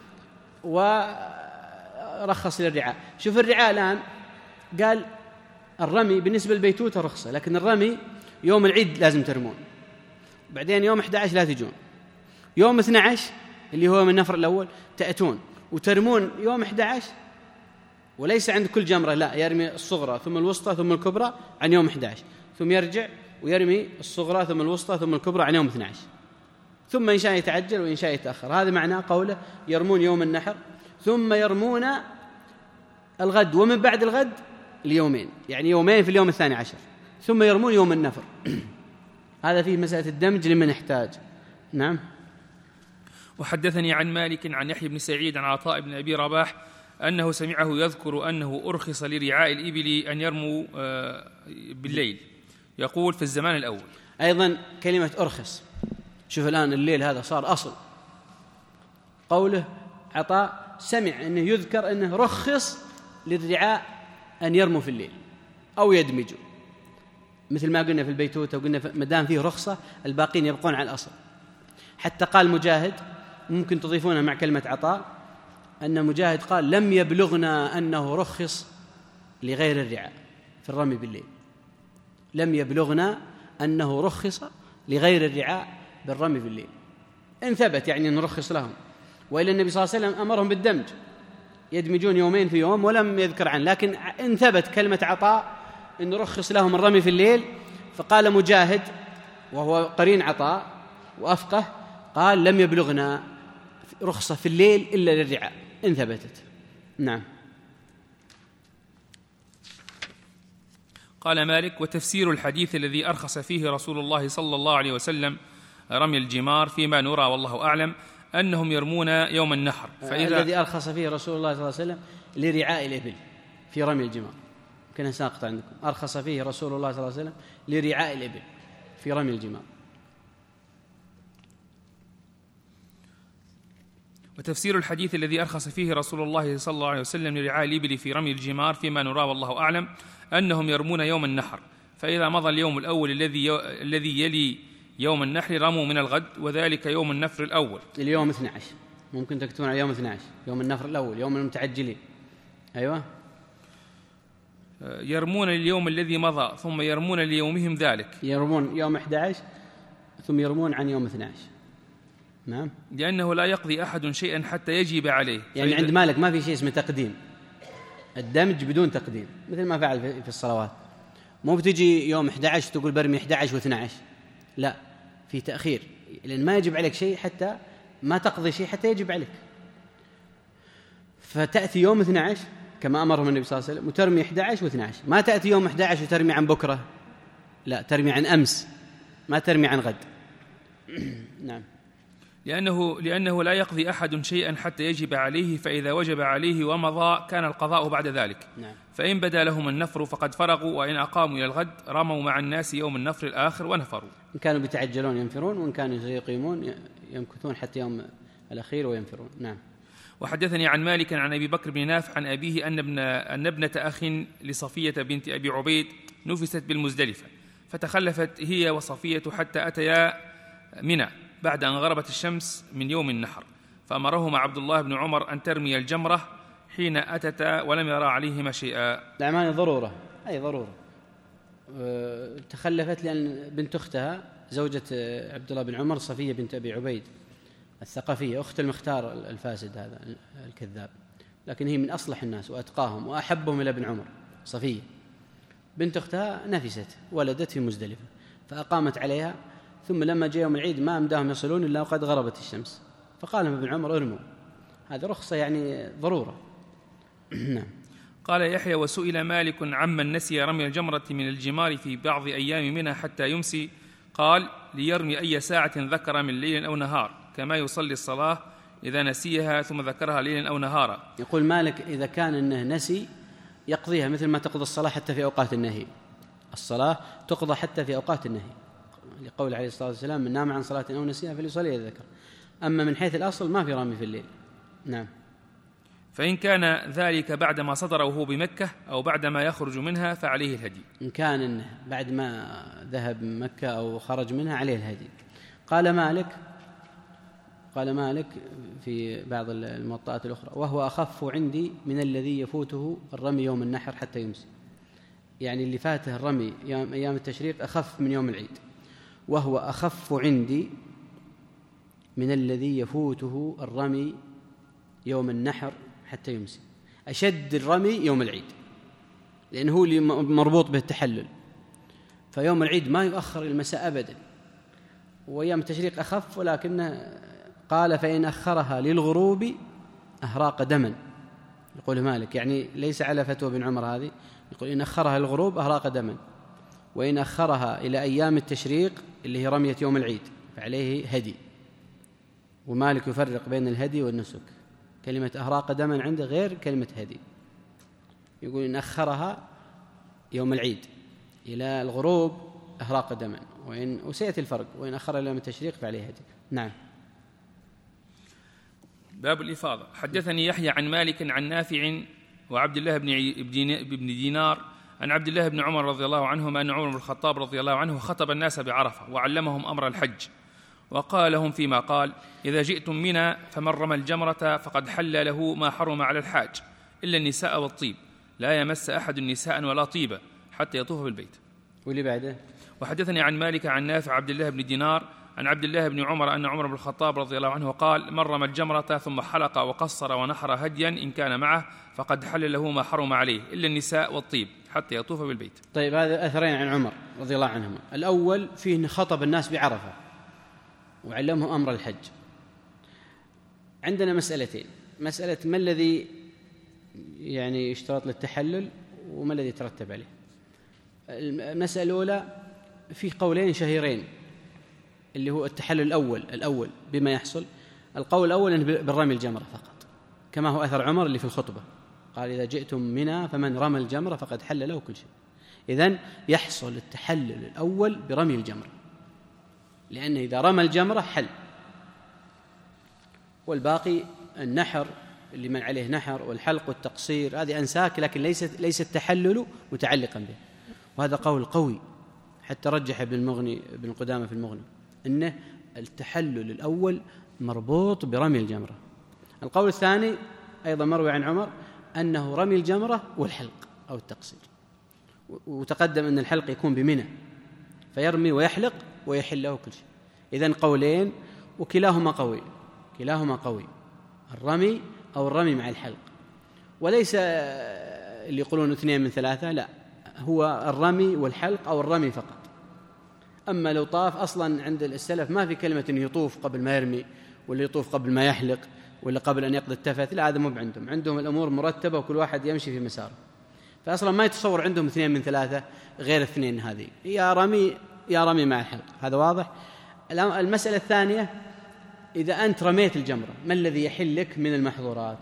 ورخص للرعاء. شوف الرعاء الآن قال الرمي بالنسبة للبيتوتة رخصة، لكن الرمي يوم العيد لازم ترمون، بعدين يوم أحد عشر لا تجون، يوم اثني عشر اللي هو من النفر الأول تأتون وترمون يوم أحد عشر، وليس عند كل جمرة، لا، يرمي الصغرى ثم الوسطى ثم الكبرى عن يوم أحد عشر، ثم يرجع ويرمي الصغرى ثم الوسطى ثم الكبرى عن يوم اثني عشر، ثم إن شاء يتعجل وإن شاء يتأخر. هذا معناه قوله يرمون يوم النحر، ثم يرمون الغد، ومن بعد الغد اليومين، يعني يومين في اليوم الثاني عشر، ثم يرمون يوم النفر. هذا فيه مسألة الدمج لمن يحتاج. نعم. وحدثني عن مالك عن يحيى بن سعيد عن عطاء بن أبي رباح أنه سمعه يذكر أنه أرخص لرعاء الإبل أن يرموا بالليل، يقول في الزمان الأول. أيضا كلمة أرخص، شوف الآن الليل هذا صار أصل. قوله عطاء سمع أنه يذكر أنه رخص للرعاء أن يرموا في الليل أو يدمجوا، مثل ما قلنا في البيتوتة، وقلنا مدام فيه رخصة الباقين يبقون على الأصل. حتى قال مجاهد، ممكن تضيفونها مع كلمة عطاء، أن مجاهد قال لم يبلغنا أنه رخص لغير الرعاء في الرمي بالليل، لم يبلغنا أنه رخص لغير الرعاء بالرمي بالليل، إن ثبت يعني نرخص لهم، وإلا النبي صلى الله عليه وسلم أمرهم بالدمج يدمجون يومين في يوم ولم يذكر عنه، لكن إن ثبت كلمة عطاء أن نرخص لهم الرمي في الليل، فقال مجاهد وهو قرين عطاء وأفقه، قال لم يبلغنا رخصة في الليل إلا للرعاء إن ثبتت. نعم. قال مالك: وتفسير الحديث الذي أرخص فيه رسول الله صلى الله عليه وسلم رمي الجمار فيما نرى والله أعلم أنهم يرمون يوم النحر. فإذا الذي أرخص فيه رسول الله صلى الله عليه وسلم لرعاء الإبل في رمي الجمار، كنا ساقط عندكم، أرخص فيه رسول الله صلى الله عليه وسلم لرعاء الإبل في رمي الجمار. وتفسير الحديث الذي أرخص فيه رسول الله صلى الله عليه وسلم لرعاء الإبل في رمي الجمار فيما نرى والله أعلم أنهم يرمون يوم النحر، فإذا مضى اليوم الأول الذي يو... الذي يلي يوم النحر رموا من الغد، وذلك يوم النفر الأول. اليوم اثني عشر، ممكن تكتبون على يوم اثني عشر، يوم النفر الأول، يوم المتعجلين. أيوة. يرمون اليوم الذي مضى ثم يرمون ليومهم ذلك، يرمون يوم أحد عشر ثم يرمون عن يوم اثني عشر. نعم. لأنه لا يقضي أحد شيئا حتى يجب عليه، يعني عند مالك ما في شيء اسمه تقديم، الدمج بدون تقديم، مثل ما فعل في الصلوات. مو بتجي يوم أحد عشر تقول برمي أحد عشر واثني عشر، لا، في تأخير، لأن ما يجب عليك شيء حتى ما تقضي شيء حتى يجب عليك. فتأتي يوم اثني عشر كما أمرهم النبي صلى الله عليه وسلم وترمي أحد عشر واثني عشر، ما تأتي يوم أحد عشر وترمي عن بكرة، لا، ترمي عن أمس، ما ترمي عن غد. نعم. لأنه, لأنه لا يقضي أحد شيئا حتى يجب عليه، فإذا وجب عليه ومضى كان القضاء بعد ذلك. نعم. فإن بدا لهم النفر فقد فرغوا، وإن أقاموا إلى الغد رموا مع الناس يوم النفر الآخر ونفروا. إن كانوا بيتعجلون ينفرون، وإن كانوا يقيمون يمكثون حتى يوم الأخير وينفرون. نعم. وحدثني عن مالك عن أبي بكر بن نافع عن أبيه أن ابن, أن ابنة أخ لصفية بنت أبي عبيد نفست بالمزدلفة، فتخلفت هي وصفية حتى أتيا منى بعد أن غربت الشمس من يوم النحر، فأمرهما عبد الله بن عمر أن ترمي الجمرة حين أتتا ولم يرى عليهما شيئا. الأعمال ضرورة، أي ضرورة. أه تخلفت لأن بنت أختها زوجة عبد الله بن عمر صفية بنت أبي عبيد الثقفية، أخت المختار الفاسد هذا الكذاب، لكن هي من أصلح الناس وأتقاهم وأحبهم إلى ابن عمر. صفية بنت أختها نفست، ولدت في مزدلفة، فأقامت عليها، ثم لما جاء يوم العيد ما أمداهم يصلون إلا وقد غربت الشمس، فقال ابن عمر ارموا، هذا رخصة يعني ضرورة. نعم. قال يحيى: وسئل مالك عمن نسي رمي الجمرة من الجمار في بعض أيام منها حتى يمسي، قال: ليرمي أي ساعة ذكر من ليل أو نهار، كما يصلي الصلاة إذا نسيها ثم ذكرها ليلا أو نهارا. يقول مالك إذا كان أنه نسي يقضيها مثل ما تقضى الصلاة حتى في أوقات النهي، الصلاة تقضى حتى في أوقات النهي، لقول عليه الصلاة والسلام: من نام عن صلاة أو نسيها فليصلي إذا ذكر. أما من حيث الأصل ما في رمي في الليل. نعم. فإن كان ذلك بعدما صدر وهو بمكة أو بعدما يخرج منها فعليه الهدي. إن كان إنه بعد ما ذهب من مكة أو خرج منها عليه الهدي. قال مالك قال مالك في بعض الموطئات الأخرى: وهو أخف عندي من الذي يفوته الرمي يوم النحر حتى يمسي. يعني اللي فاته الرمي يوم أيام التشريق أخف من يوم العيد. وهو أخف عندي من الذي يفوته الرمي يوم النحر حتى يمسي. أشد الرمي يوم العيد لأنه هو اللي مربوط به التحلل، فيوم العيد ما يؤخر المساء أبدا، وأيام التشريق أخف، ولكنه قال: فإن أخرها للغروب أهراق دما. يقول مالك يعني ليس على فتوى بن عمر هذه، يقول إن أخرها للغروب أهراق دما، وإن أخرها إلى أيام التشريق اللي هي رمية يوم العيد فعليه هدي. ومالك يفرق بين الهدي والنسك، كلمة أهراق دما عنده غير كلمة هدي. يقول إن أخرها يوم العيد إلى الغروب أهراق دما، وإن وسيأتي الفرق، وإن أخر إلى يوم التشريق فعليه هدي. نعم. باب الإفاضة. حدثني يحيى عن مالك عن نافع وعبد الله بن دينار عن عبد الله بن عمر رضي الله عنهما أن عمر بن الخطاب رضي الله عنه خطب الناس بعرفة وعلمهم أمر الحج، وقال لهم فيما قال: إذا جئتم منى فمن رمى الجمرة فقد حل له ما حرم على الحاج إلا النساء والطيب، لا يمس أحد النساء ولا طيبة حتى يطوف بالبيت. واللي بعده: وحدثني عن مالك عن نافع عبد الله بن دينار عن عبد الله بن عمر أن عمر بن الخطاب رضي الله عنه قال: من رمى الجمرة ثم حلق وقصر ونحر هديا إن كان معه فقد حل له ما حرم عليه إلا النساء والطيب حتى يطوف بالبيت. طيب، هذا أثرين عن عمر رضي الله عنهما. الأول فيه أن خطب الناس بعرفة وعلمهم أمر الحج. عندنا مسألتين: مسألة ما الذي يعني يشترط للتحلل وما الذي يترتب عليه. المسألة الأولى في قولين شهيرين، اللي هو التحلل الأول الأول بما يحصل. القول الأول أنه بالرمي الجمرة فقط، كما هو أثر عمر اللي في الخطبة، قال: إذا جئتم منى فمن رمى الجمرة فقد حل له كل شيء. إذن يحصل التحلل الأول برمي الجمرة، لأن إذا رمى الجمرة حل، والباقي النحر اللي من عليه نحر والحلق والتقصير هذه أنساك، لكن ليس ليس التحلل متعلقا به. وهذا قول قوي، حتى رجح ابن المغني ابن قدامة في المغني أنه التحلل الأول مربوط برمي الجمرة. القول الثاني أيضا مروي عن عمر أنه رمي الجمرة والحلق أو التقصير، وتقدم أن الحلق يكون بمنى فيرمي ويحلق ويحل له كل شيء. إذن قولين وكلاهما قوي، كلاهما قوي، الرمي أو الرمي مع الحلق، وليس اللي يقولون اثنين من ثلاثة، لا، هو الرمي والحلق أو الرمي فقط. أما لو طاف، أصلا عند السلف ما في كلمة أنه يطوف قبل ما يرمي ولا يطوف قبل ما يحلق ولا قبل أن يقضي التفت، لا، هذا مو عندهم. عندهم الأمور مرتبة وكل واحد يمشي في مساره، فأصلا ما يتصور عندهم اثنين من ثلاثة غير اثنين، هذه يا رمي يا رمي مع الحلق. هذا واضح. المسألة الثانية: إذا أنت رميت الجمرة ما الذي يحل لك من المحظورات؟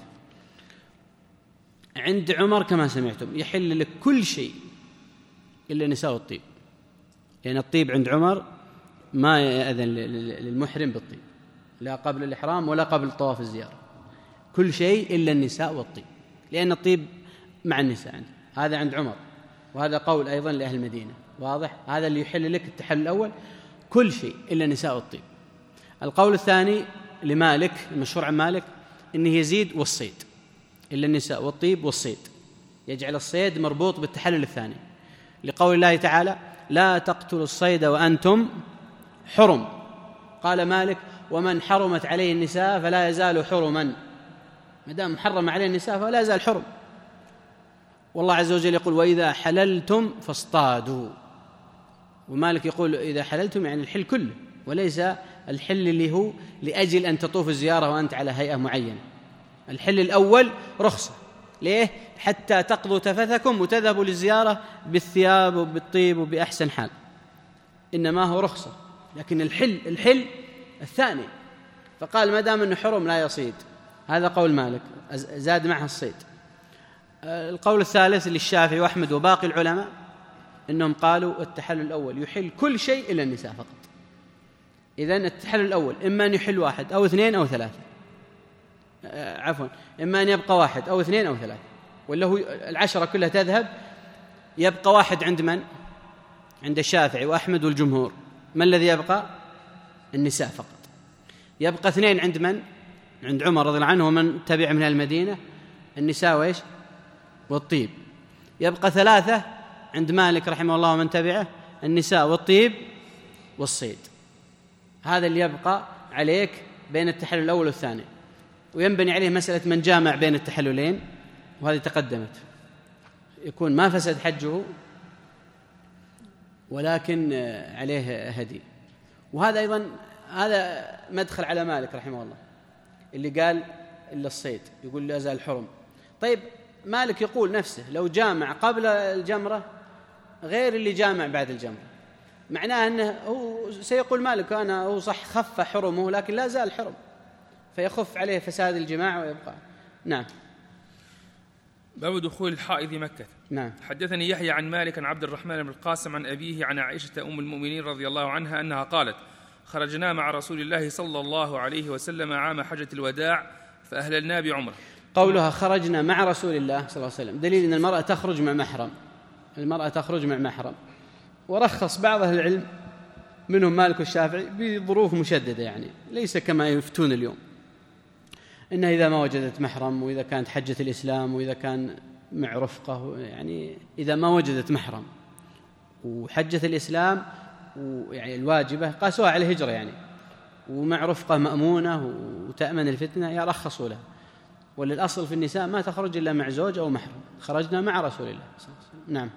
عند عمر كما سمعتم يحل لك كل شيء إلا النساء والطيب، لأن يعني الطيب عند عمر ما يأذن للمحرم بالطيب، لا قبل الإحرام ولا قبل طواف الزيارة، كل شيء إلا النساء والطيب، لأن الطيب مع النساء عنده. هذا عند عمر، وهذا قول أيضا لأهل المدينة، واضح. هذا اللي يحل لك التحلل الأول، كل شيء إلا النساء والطيب. القول الثاني لمالك المشهور عن مالك إنه يزيد والصيد، إلا النساء والطيب والصيد، يجعل الصيد مربوط بالتحلل الثاني، لقول الله تعالى: لا تقتلوا الصيد وأنتم حرم. قال مالك: ومن حرمت عليه النساء فلا يزال حرما، ما دام محرم عليه النساء فلا يزال حرم. والله عز وجل يقول: وإذا حللتم فاصطادوا. ومالك يقول إذا حللتم يعني الحل كله، وليس الحل اللي هو لأجل أن تطوف الزيارة وأنت على هيئة معينة. الحل الأول رخصة، ليه؟ حتى تقضوا تفثكم وتذهبوا للزيارة بالثياب وبالطيب وبأحسن حال، إنما هو رخصة. لكن الحل الحل الثاني، فقال ما دام أنه حرم لا يصيد. هذا قول مالك، زاد معه الصيد. القول الثالث للشافعي وأحمد وباقي العلماء إنهم قالوا التحلل الأول يحل كل شيء إلا النساء فقط. إذن التحلل الأول إما أن يحل واحد أو اثنين أو ثلاثة، عفوا إما أن يبقى واحد أو اثنين أو ثلاثة، ولا هو العشرة كلها تذهب، يبقى واحد عند من؟ عند الشافعي وأحمد والجمهور. ما الذي يبقى؟ النساء فقط. يبقى اثنين عند من؟ عند عمر رضي الله عنه ومن تبع من المدينة، النساء وإيش؟ والطيب. يبقى ثلاثة عند مالك رحمه الله ومن تبعه، النساء والطيب والصيد. هذا اللي يبقى عليك بين التحلل الأول والثاني، وينبني عليه مسألة من جامع بين التحللين، وهذه تقدمت، يكون ما فسد حجه ولكن عليه هدي. وهذا أيضا هذا مدخل على مالك رحمه الله اللي قال إلا الصيد، يقول لا يزال حرم. طيب مالك يقول نفسه لو جامع قبل الجمرة غير اللي جامع بعد الجمرة، معناه أنه هو سيقول مالك أنا هو صح خف حرمه لكن لا زال حرم، فيخف عليه فساد الجماع ويبقى. نعم. باب دخول الحائض مكة. نعم. حدثني يحيى عن مالك عن عبد الرحمن بن القاسم عن أبيه عن عائشة أم المؤمنين رضي الله عنها أنها قالت خرجنا مع رسول الله صلى الله عليه وسلم عام حجة الوداع فأهللنا بعمرة. قولها خرجنا مع رسول الله صلى الله عليه وسلم دليل أن المرأة تخرج مع محرم، المرأة تخرج مع محرم. ورخص بعض أهل العلم منهم مالك والشافعي بظروف مشددة، يعني ليس كما يفتون اليوم، إنها إذا ما وجدت محرم، وإذا كانت حجة الإسلام، وإذا كان مع رفقة، يعني إذا ما وجدت محرم وحجة الإسلام ويعني الواجبة قاسوها على الهجرة يعني، ومع رفقة مأمونة وتأمن الفتنة يرخصوا لها. وللأصل في النساء ما تخرج إلا مع زوج أو محرم. خرجنا مع رسول الله صلى الله عليه وسلم. نعم.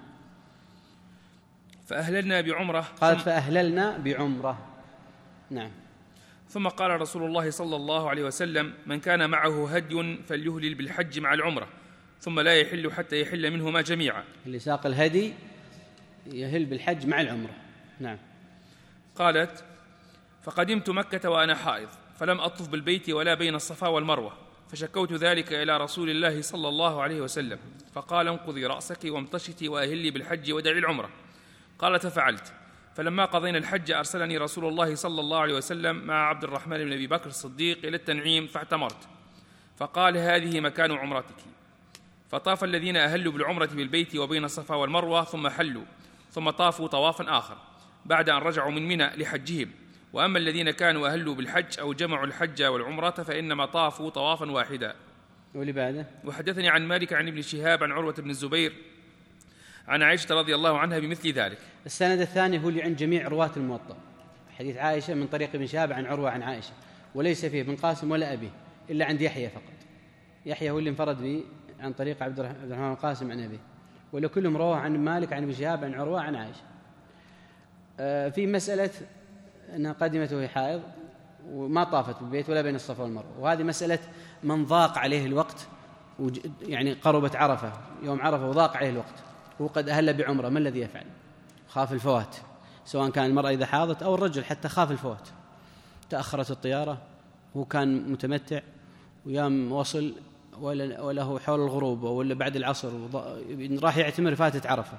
فأهللنا بعمرة. قالت فأهللنا بعمرة. نعم. ثم قال رسول الله صلى الله عليه وسلم من كان معه هدي فليهلل بالحج مع العمرة ثم لا يحل حتى يحل منهما جميعا. اللي ساق الهدي يهل بالحج مع العمرة. نعم. قالت فقدمت مكة وأنا حائض فلم أطف بالبيت ولا بين الصفا والمروة، فشكوت ذلك إلى رسول الله صلى الله عليه وسلم فقال انقضي رأسك وامتشتي وأهلي بالحج ودعي العمرة. قالت ففعلت. فلما قضينا الحج أرسلني رسول الله صلى الله عليه وسلم مع عبد الرحمن بن أبي بكر الصديق إلى التنعيم فاعتمرت، فقال هذه مكان عمرتك. فطاف الذين أهلوا بالعمرة بالبيت وبين الصفا والمروة ثم حلوا، ثم طافوا طوافا آخر بعد أن رجعوا من منى لحجهم. وأما الذين كانوا أهلوا بالحج أو جمعوا الحج والعمرة فإنما طافوا طوافا واحدا. واللي بعده. وحدثني عن مالك عن ابن شهاب عن عروة بن الزبير عن عائشة رضي الله عنها بمثل ذلك. السند الثاني هو اللي عند جميع رواة الموطأ، حديث عائشة من طريق ابن شهاب عن عروة عن عائشة، وليس فيه ابن قاسم ولا أبيه إلا عند يحيى فقط. يحيى هو اللي انفرد به عن طريق عبد الرحمن القاسم عن أبيه، ولا كلهم رواه عن مالك عن ابن شهاب عن عروة عن عائشة. آه في مسألة أنها قدمت وهي حائض وما طافت بالبيت ولا بين الصفا والمروة، وهذه مسألة من ضاق عليه الوقت، يعني قربت عرفة يوم عرفة وضاق عليه الوقت وقد أهل بعمرة، ما الذي يفعل؟ خاف الفوات، سواء كان المرأة إذا حاضت أو الرجل حتى خاف الفوات. تأخرت الطيارة، هو كان متمتع ويام وصل وله حول الغروب ولا بعد العصر راح يعتمر فاتت عرفة.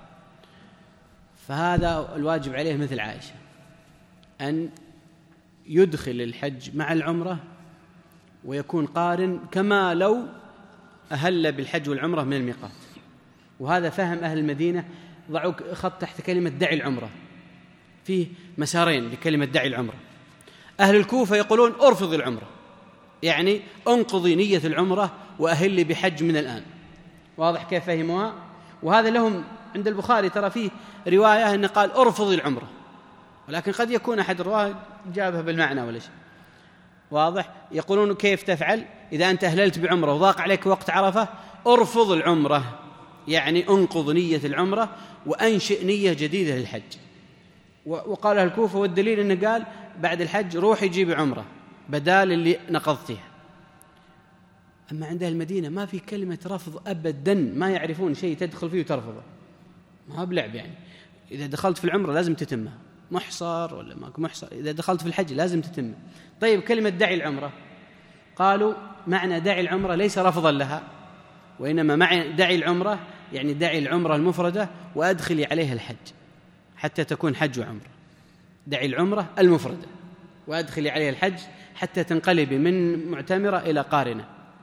فهذا الواجب عليه مثل عائشة أن يدخل الحج مع العمرة ويكون قارن كما لو أهل بالحج والعمرة من الميقات. وهذا فهم أهل المدينة، ضعوا خط تحت كلمة دعي العمرة، فيه مسارين لكلمة دعي العمرة. أهل الكوفة يقولون أرفض العمرة، يعني انقضي نية العمرة وأهل بحج من الآن. واضح كيف فهموها؟ وهذا لهم عند البخاري ترى فيه رواية أنه قال أرفض العمرة، ولكن قد يكون أحد الرواه جابها بالمعنى ولا شيء. واضح؟ يقولون كيف تفعل إذا أنت أهللت بعمرة وضاق عليك وقت عرفة؟ أرفض العمرة، يعني انقض نية العمرة وأنشئ نية جديدة للحج. وقالها الكوفة، والدليل أنه قال بعد الحج روح يجيب عمرة بدال اللي نقضتها. أما عند المدينة ما في كلمة رفض أبدا، ما يعرفون شيء تدخل فيه وترفضه، ما بلعب. يعني إذا دخلت في العمرة لازم تتمها، محصر ولا ماك محصر، إذا دخلت في الحج لازم تتمها. طيب كلمة دعي العمرة، قالوا معنى دعي العمرة ليس رفضا لها، وإنما معنى دعي العمرة يعني دعي العمرة المفردة وأدخلي عليها الحج حتى تكون حج وعمرة. دعي العمرة المفردة وأدخلي عليها الحج حتى تنقلبي من معتمرة إلى قارنة.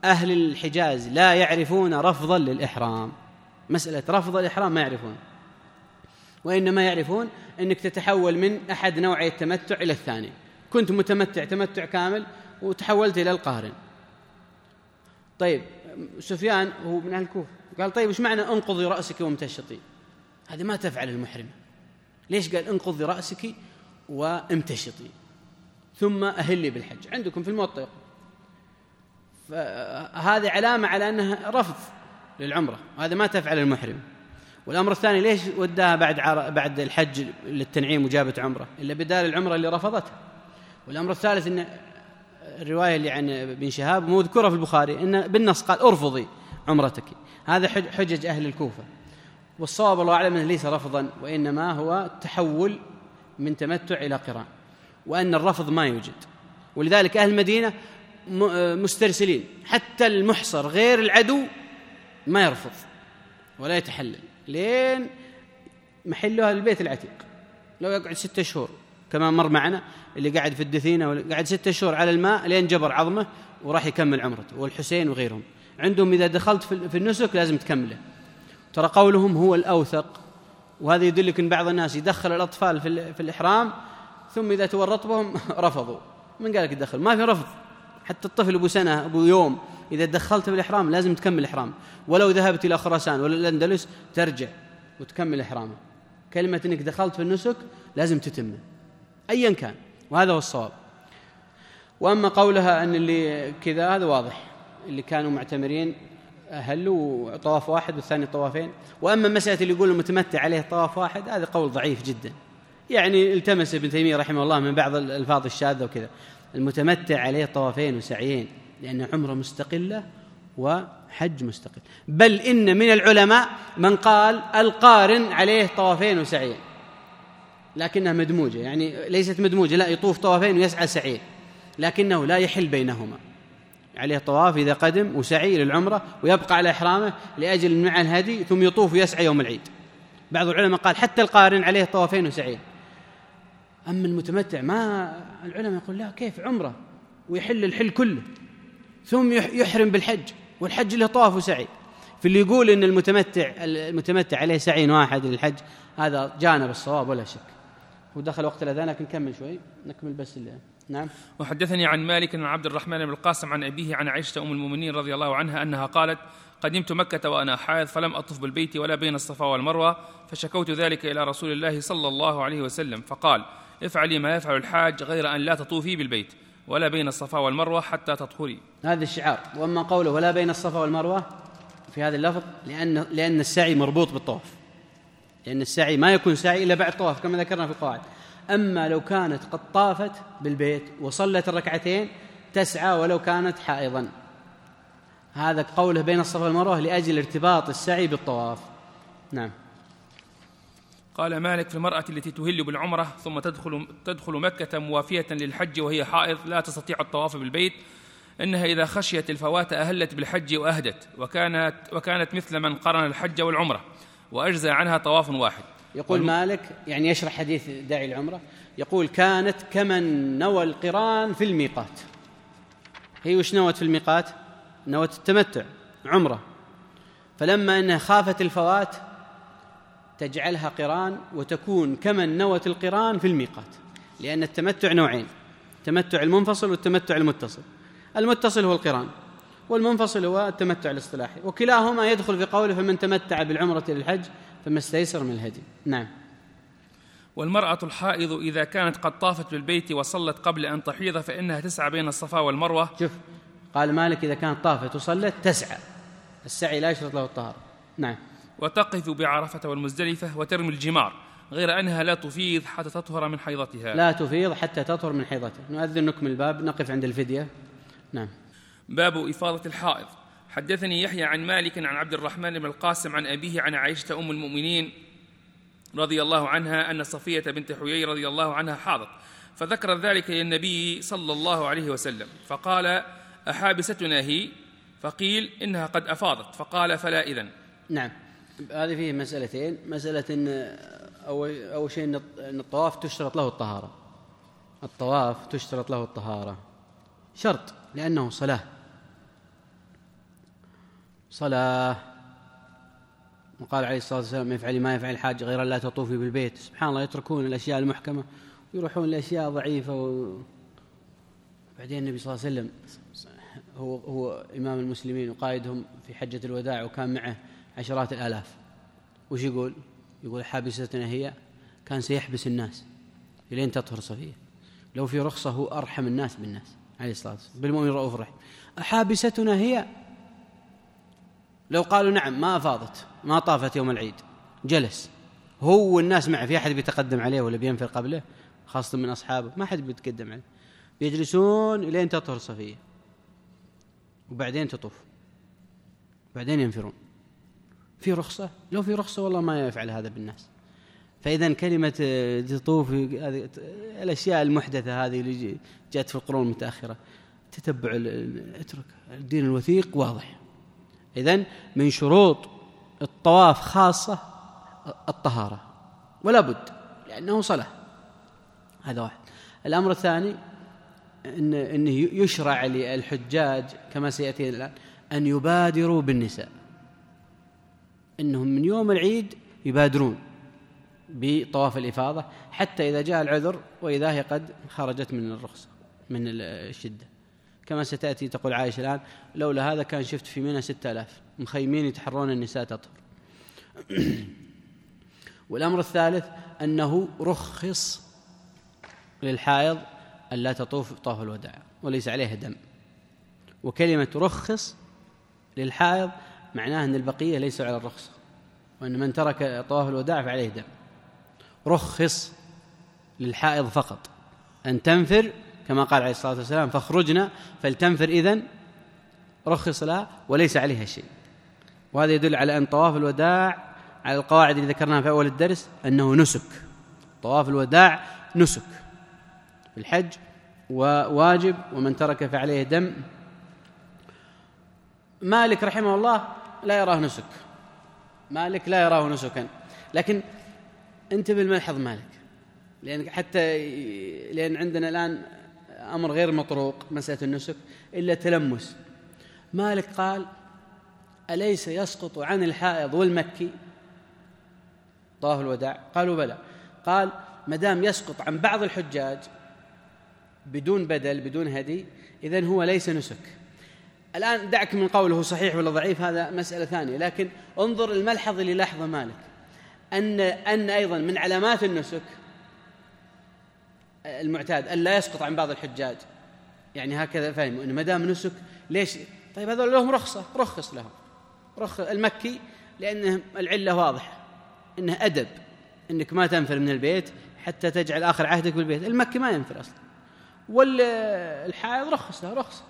أهل الحجاز لا يعرفون رفضا للإحرام، مسألة رفض الإحرام ما يعرفون، وإنما يعرفون أنك تتحول من أحد نوعي التمتع إلى الثاني. كنت متمتع تمتع كامل وتحولت إلى القارن. طيب سفيان هو من أهل الكوفة قال طيب إيش معنى انقضي رأسك وامتشطي؟ هذا ما تفعل المحرم. ليش قال انقضي رأسك وامتشطي ثم أهلي بالحج؟ عندكم في الموطأ. فهذه علامة على أنها رفض للعمرة، هذا ما تفعل المحرم. والأمر الثاني ليش وداها بعد بعد الحج للتنعيم وجابت عمرة إلا بدال العمرة اللي رفضتها؟ والأمر الثالث أن الرواية اللي عن بن شهاب مذكورة في البخاري أن بالنص قال ارفضي عمرتك. هذا حجج أهل الكوفة، والصواب الله أعلم أنه ليس رفضا، وإنما هو تحول من تمتع إلى قران، وأن الرفض ما يوجد. ولذلك أهل المدينة مسترسلين، حتى المحصر غير العدو ما يرفض ولا يتحلل لين محلها البيت العتيق. لو يقعد ستة شهور كما مر معنا اللي قاعد في الدثينة قاعد ستة شهور على الماء لين جبر عظمه وراح يكمل عمرته، والحسين وغيرهم عندهم إذا دخلت في النسك لازم تكمله. ترى قولهم هو الأوثق، وهذا يدلك أن بعض الناس يدخل الأطفال في الإحرام ثم إذا تورط بهم رفضوا. من قالك يدخل؟ ما في رفض. حتى الطفل أبو سنة أبو يوم إذا دخلت بالإحرام لازم تكمل الإحرام، ولو ذهبت إلى خراسان ولا الأندلس ترجع وتكمل إحرامه. كلمة أنك دخلت في النسك لازم تتمه أيا كان، وهذا هو الصواب. وأما قولها أن اللي كذا هذا واضح، اللي كانوا معتمرين أهلوا طواف واحد والثاني طوافين. وأما مسألة اللي يقول المتمتع عليه طواف واحد هذا قول ضعيف جدا، يعني التمس ابن تيمية رحمه الله من بعض الألفاظ الشاذة وكذا. المتمتع عليه طوافين وسعيين، لأن عمره مستقلة وحج مستقل. بل إن من العلماء من قال القارن عليه طوافين وسعيين، لكنها مدموجة، يعني ليست مدموجة، لا يطوف طوافين ويسعى سعيين، لكنه لا يحل بينهما. عليه طواف إذا قدم وسعي للعمرة ويبقى على إحرامه لأجل منع الهدي ثم يطوف ويسعى يوم العيد. بعض العلماء قال حتى القارن عليه طوافين وسعيين. أما المتمتع ما العلماء يقول لا، كيف عمرة ويحل الحل كله ثم يحرم بالحج، والحج له طواف وسعي. في اللي يقول إن المتمتع المتمتع عليه سعي واحد للحج هذا جانب الصواب ولا شك. ودخل وقت الأذان لكن نكمل شوي نكمل بس اللي. نعم. وحدثني عن مالك عن عبد الرحمن بن القاسم عن أبيه عن عائشة أم المؤمنين رضي الله عنها أنها قالت قدمت مكة وأنا حائض فلم أطف بالبيت ولا بين الصفا والمروة، فشكوت ذلك إلى رسول الله صلى الله عليه وسلم فقال افعلي ما يفعل الحاج غير أن لا تطوفي بالبيت ولا بين الصفا والمروة حتى تطهري. هذا الشعار. وأما قوله ولا بين الصفا والمروة في هذا اللفظ لأن, لأن السعي مربوط بالطواف، لأن السعي ما يكون سعي إلا بعد طواف كما ذكرنا في القواعد. أما لو كانت قد طافت بالبيت وصلت الركعتين تسعى ولو كانت حائضا. هذا قوله بين الصفا والمروة لأجل ارتباط السعي بالطواف. نعم. قال مالك في المرأة التي تهل بالعمرة ثم تدخل, تدخل مكة موافية للحج وهي حائض لا تستطيع الطواف بالبيت، إنها إذا خشيت الفوات أهلت بالحج وأهدت، وكانت, وكانت مثل من قرن الحج والعمرة وأجزى عنها طواف واحد. يقول والم... مالك يعني يشرح حديث داعي العمرة، يقول كانت كمن نوى القران في الميقات. هي وش نوت في الميقات؟ نوت التمتع عمرة، فلما أنها خافت الفوات تجعلها قران وتكون كمن نوت القران في الميقات، لأن التمتع نوعين، التمتع المنفصل والتمتع المتصل. المتصل هو القران والمنفصل هو التمتع الاصطلاحي، وكلاهما يدخل في قوله فمن تمتع بالعمرة للحج فما استيسر من الهدي. نعم. والمرأة الحائض إذا كانت قد طافت بالبيت وصلت قبل أن تحيض فإنها تسعى بين الصفا والمروة. شوف قال مالك إذا كانت طافت وصلت تسعى، السعي لا يشرط له الطهارة. نعم. وتقف بعرفة والمزدلفة وترمي الجمار، غير أنها لا تفيض حتى تطهر من حيضتها. لا تفيض حتى تطهر من حيضتها. نؤذن نكمل الباب، نقف عند الفدية. نعم. باب إفاضة الحائض. حدثني يحيى عن مالك عن عبد الرحمن بن القاسم عن أبيه عن عائشة أم المؤمنين رضي الله عنها أن صفية بنت حيي رضي الله عنها حاضت، فذكر ذلك للنبي صلى الله عليه وسلم فقال أحابستنا هي؟ فقيل إنها قد أفاضت، فقال فلا إذن. نعم. هذه فيه مسألتين. مسألة إن أول شيء أن الطواف تشترط له الطهارة، الطواف تشترط له الطهارة شرط لأنه صلاة، صلاة. وقال عليه الصلاة والسلام يفعل ما يفعل الحاج غير لا تطوفي بالبيت. سبحان الله، يتركون الأشياء المحكمة ويروحون لأشياء ضعيفة. وبعدين النبي صلى الله عليه وسلم هو, هو إمام المسلمين وقائدهم في حجة الوداع، وكان معه عشرات الآلاف. وش يقول؟ يقول حابستنا هي، كان سيحبس الناس لين تطهر صفية. لو في رخصة هو أرحم الناس بالناس عليه الصلاة والسلام، بالمؤمن رؤوف رحيم. أحابستنا هي؟ لو قالوا نعم ما أفاضت ما طافت يوم العيد، جلس هو والناس معه، في أحد بيتقدم عليه ولا بينفر قبله خاصة من أصحابه؟ ما حد بيتقدم عليه، بيجلسون لين تطهر صفية وبعدين تطوف وبعدين ينفرون. في رخصة؟ لو في رخصة والله ما يفعل هذا بالناس. فإذا كلمة تطوف، الأشياء المحدثة هذه اللي جاءت في القرون المتأخرة، تتبع اترك الدين الوثيق واضح. إذن من شروط الطواف خاصة الطهارة ولا بد، لأنه صلاة. هذا واحد. الأمر الثاني إن إنه يشرع للحجاج كما سيأتي الآن أن يبادروا بالنساء، إنهم من يوم العيد يبادرون بطواف الإفاضة حتى إذا جاء العذر وإذا هي قد خرجت من الرخصة من الشدة، كما ستأتي تقول عائشة الآن لولا هذا كان شفت في منى ستة آلاف مخيمين يتحرون النساء تطهر. والأمر الثالث أنه رخص للحائض ألا تطوف طواف الوداع وليس عليها دم. وكلمة رخص للحائض معناه أن البقية ليسوا على الرخصة، وأن من ترك طواف الوداع فعليه دم. رخص للحائض فقط أن تنفر كما قال عليه الصلاة والسلام فاخرجنا فلتنفر، إذن رخص لها وليس عليها شيء. وهذا يدل على أن طواف الوداع على القواعد اللي ذكرناها في أول الدرس أنه نسك. طواف الوداع نسك في الحج وواجب، ومن ترك فعليه دم. مالك رحمه الله لا يراه نسك، مالك لا يراه نسكا، لكن انتبه الملحظ مالك، لأن حتى لأن عندنا الآن أمر غير مطروق مسألة النسك إلا تلمس. مالك قال أليس يسقط عن الحائض والمكي طواف الوداع؟ قالوا بلى. قال مدام يسقط عن بعض الحجاج بدون بدل بدون هدي إذن هو ليس نسك. الآن دعك من قوله صحيح ولا ضعيف، هذا مسألة ثانية، لكن انظر الملحظ اللي لاحظه مالك أن أن أيضا من علامات النسك المعتاد أن لا يسقط عن بعض الحجاج، يعني هكذا فهموا أن مدام نسك ليش؟ طيب هذول لهم رخصة، رخص لهم. رخص المكي لأنه العلة واضحة أنه أدب أنك ما تنفر من البيت حتى تجعل آخر عهدك بالبيت. المكي ما ينفر أصلا، والحائض رخص له رخصة.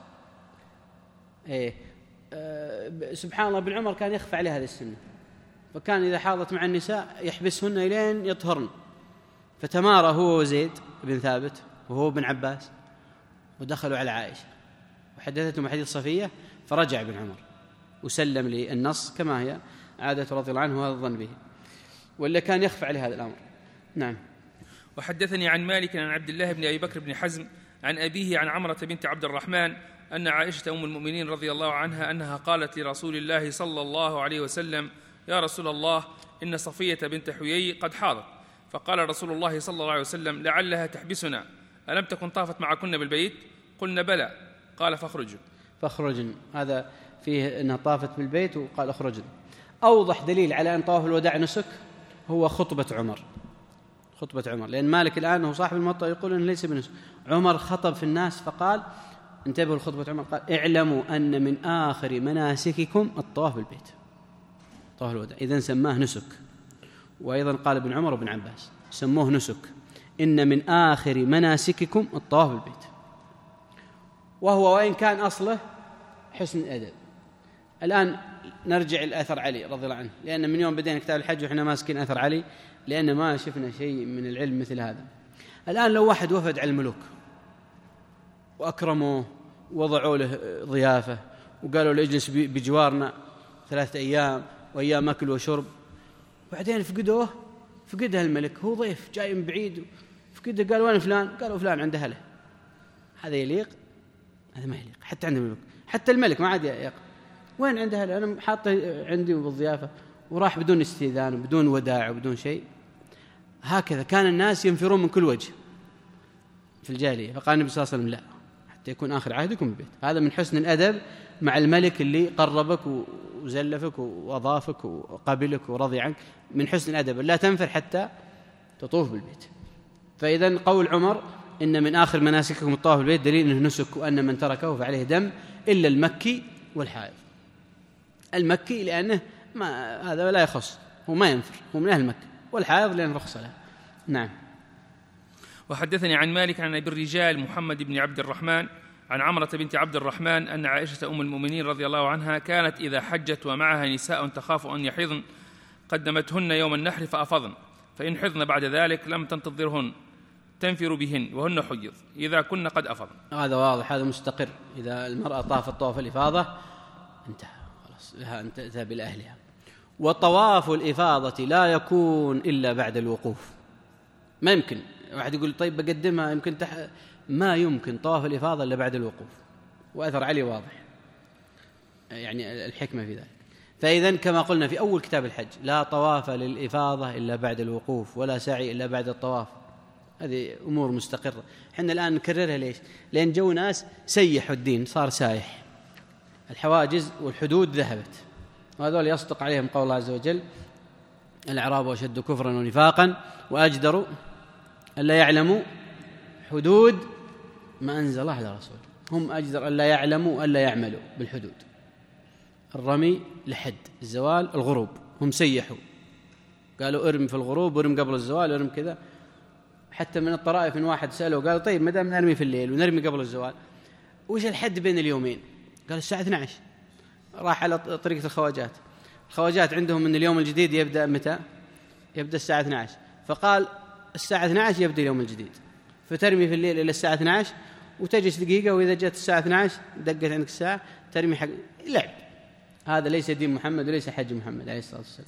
إيه أه سبحان الله، ابن عمر كان يخفى عليه هذه السنة، فكان إذا حاضت مع النساء يحبسهن إلين يطهرن. فتمارى هو وزيد بن ثابت وهو ابن عباس ودخلوا على عائشة وحدثتهم حديث صفية، فرجع ابن عمر وسلم للنص كما هي عادة رضي الله عنه وهذا الظن به، ولا كان يخفى عليه هذا الأمر. نعم. وحدثني عن مالك عن عبد الله بن أبي بكر بن حزم عن أبيه عن عمرة بنت عبد الرحمن أن عائشة أم المؤمنين رضي الله عنها أنها قالت لرسول الله صلى الله عليه وسلم يا رسول الله إن صفية بنت حيي قد حاضت. فقال رسول الله صلى الله عليه وسلم لعلها تحبسنا، ألم تكن طافت معكن بالبيت؟ قلنا بلى. قال فاخرجوا. فاخرجن، هذا فيه أنها طافت بالبيت وقال اخرجن. أوضح دليل على أن طواف الوداع نسك هو خطبة عمر، خطبة عمر، لأن مالك الآن هو صاحب الموطأ يقول أنه ليس بنسك. عمر خطب في الناس فقال انتبهوا لخطبة عمر، قال اعلموا أن من آخر مناسككم الطواف بالبيت، طواف الوداع، إذن سماه نسك. وأيضا قال ابن عمر وابن عباس سموه نسك، إن من آخر مناسككم الطواف بالبيت، وهو وإن كان أصله حسن الأدب. الآن نرجع الأثر علي رضي الله عنه، لأن من يوم بدينا كتاب الحج وإحنا ماسكين أثر علي، لأن ما شفنا شيء من العلم مثل هذا. الآن لو واحد وفد على الملوك وأكرموه ووضعوا له ضيافة وقالوا له اجلس بجوارنا ثلاثة أيام وأيام أكل وشرب، بعدين فقدوه، فقدها الملك، هو ضيف جاي من بعيد، فقده قال وين فلان؟ قالوا فلان عند أهله. هذا يليق؟ هذا ما يليق حتى عند الملوك، حتى الملك ما عاد يقبل. وين عند أهله؟ أنا حاطه عندي بالضيافة، وراح بدون استئذان وبدون وداع وبدون شيء. هكذا كان الناس ينفرون من كل وجه في الجاهلية. فقال النبي صلى الله عليه وسلم: لا، حتى يكون آخر عهدكم بالبيت. هذا من حسن الأدب مع الملك اللي قربك وزلفك وأضافك وقبلك ورضي عنك، من حسن الأدب لا تنفر حتى تطوف بالبيت. فإذا قول عمر إن من آخر مناسككم الطواف بالبيت دليل أنه نسك، وأن من تركه فعليه دم، إلا المكي والحائض. المكي لأنه ما هذا لا يخص، هو ما ينفر، هو من أهل مكة، والحائض لأن رخص له. نعم. وحدثني عن مالك عن أبي الرجال محمد بن عبد الرحمن عن عمرة بنت عبد الرحمن أن عائشة أم المؤمنين رضي الله عنها كانت إذا حجت ومعها نساء تخاف أن يحضن قدمتهن يوم النحر فأفضن، فإن حضن بعد ذلك لم تنتظرهن تنفر بهن وهن حيض إذا كن قد أفضن. هذا واضح، هذا مستقر. إذا المرأة طافت طواف الإفاضة انتهى خلاص، لها أن تذهب إلى أهلها. وطواف الإفاضة لا يكون إلا بعد الوقوف. ما يمكن واحد يقول طيب بقدمها يمكن تح... ما يمكن طواف الإفاضة إلا بعد الوقوف، وأثر علي واضح، يعني الحكمة في ذلك. فإذن كما قلنا في أول كتاب الحج: لا طواف للإفاضة إلا بعد الوقوف، ولا سعي إلا بعد الطواف. هذه أمور مستقرة. حنا الآن نكررها ليش؟ لأن جو ناس سيحوا الدين، صار سايح، الحواجز والحدود ذهبت، وهذول يصدق عليهم قول الله عز وجل: الأعراب أشد كفرا ونفاقا وأجدر ألا يعلموا حدود ما أنزل الله على رسوله. هم أجدر ألا يعلموا ألا يعملوا بالحدود. الرمي لحد الزوال الغروب، هم سيحوا، قالوا ارم في الغروب وارم قبل الزوال وارم كذا. حتى من الطرائف من واحد سأله قال: طيب ما دام نرمي في الليل ونرمي قبل الزوال، وش الحد بين اليومين؟ قال: الساعة اثنتي عشرة. راح على طريقة الخواجات. الخواجات عندهم من اليوم الجديد يبدأ متى؟ يبدأ الساعة اثنتي عشرة. فقال الساعة اثنتي عشرة يبدأ اليوم الجديد، فترمي في الليل إلى الساعة اثنتي عشرة وتجلس دقيقة، وإذا جت الساعة اثنتي عشرة دقت عندك الساعة ترمي حق لعب. هذا ليس دين محمد وليس حج محمد عليه الصلاة والسلام.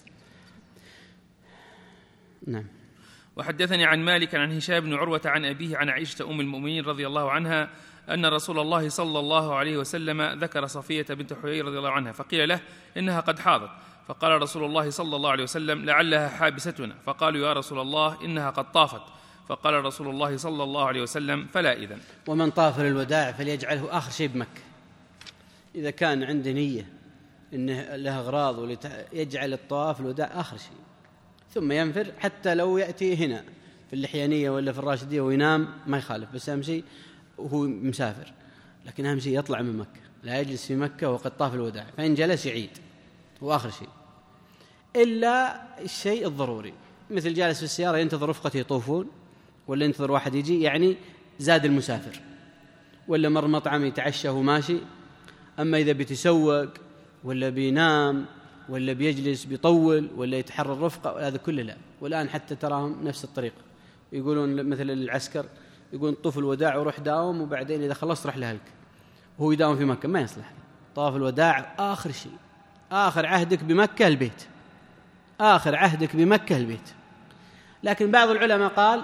نعم. وحدثني عن مالك عن هشام بن عروة عن أبيه عن عائشة أم المؤمنين رضي الله عنها أن رسول الله صلى الله عليه وسلم ذكر صفية بنت حيي رضي الله عنها، فقيل له إنها قد حاضت، فقال رسول الله صلى الله عليه وسلم: لعلها حابستنا. فقالوا: يا رسول الله إنها قد طافت. فقال رسول الله صلى الله عليه وسلم: فلا إذن. ومن طاف للوداع فليجعله آخر شيء بمكة. إذا كان عنده نية إنه له أغراض وليجعل الطواف الوداع آخر شيء، ثم ينفر حتى لو يأتي هنا في اللحيانية ولا في الراشدية وينام ما يخالف، بس أهم شيء وهو مسافر. لكن أهم شيء يطلع من مكة، لا يجلس في مكة وقد طاف الوداع، فإن جلس يعيد، هو آخر شيء. إلا الشيء الضروري، مثل جالس في السيارة ينتظر رفقته يطوفون، ولا ينتظر واحد يجي، يعني زاد المسافر، ولا مر مطعم يتعشى وماشي. أما إذا بيتسوق ولا بينام ولا بيجلس بيطول ولا يتحرى الرفقة، هذا كله لا. والآن حتى تراهم نفس الطريقة، يقولون مثل العسكر يقولون طوف الوداع وروح داوم، وبعدين إذا خلصت رح لهلك، وهو يداوم في مكة. ما يصلح. طواف الوداع آخر شيء، آخر عهدك بمكة البيت، آخر عهدك بمكة البيت. لكن بعض العلماء قال،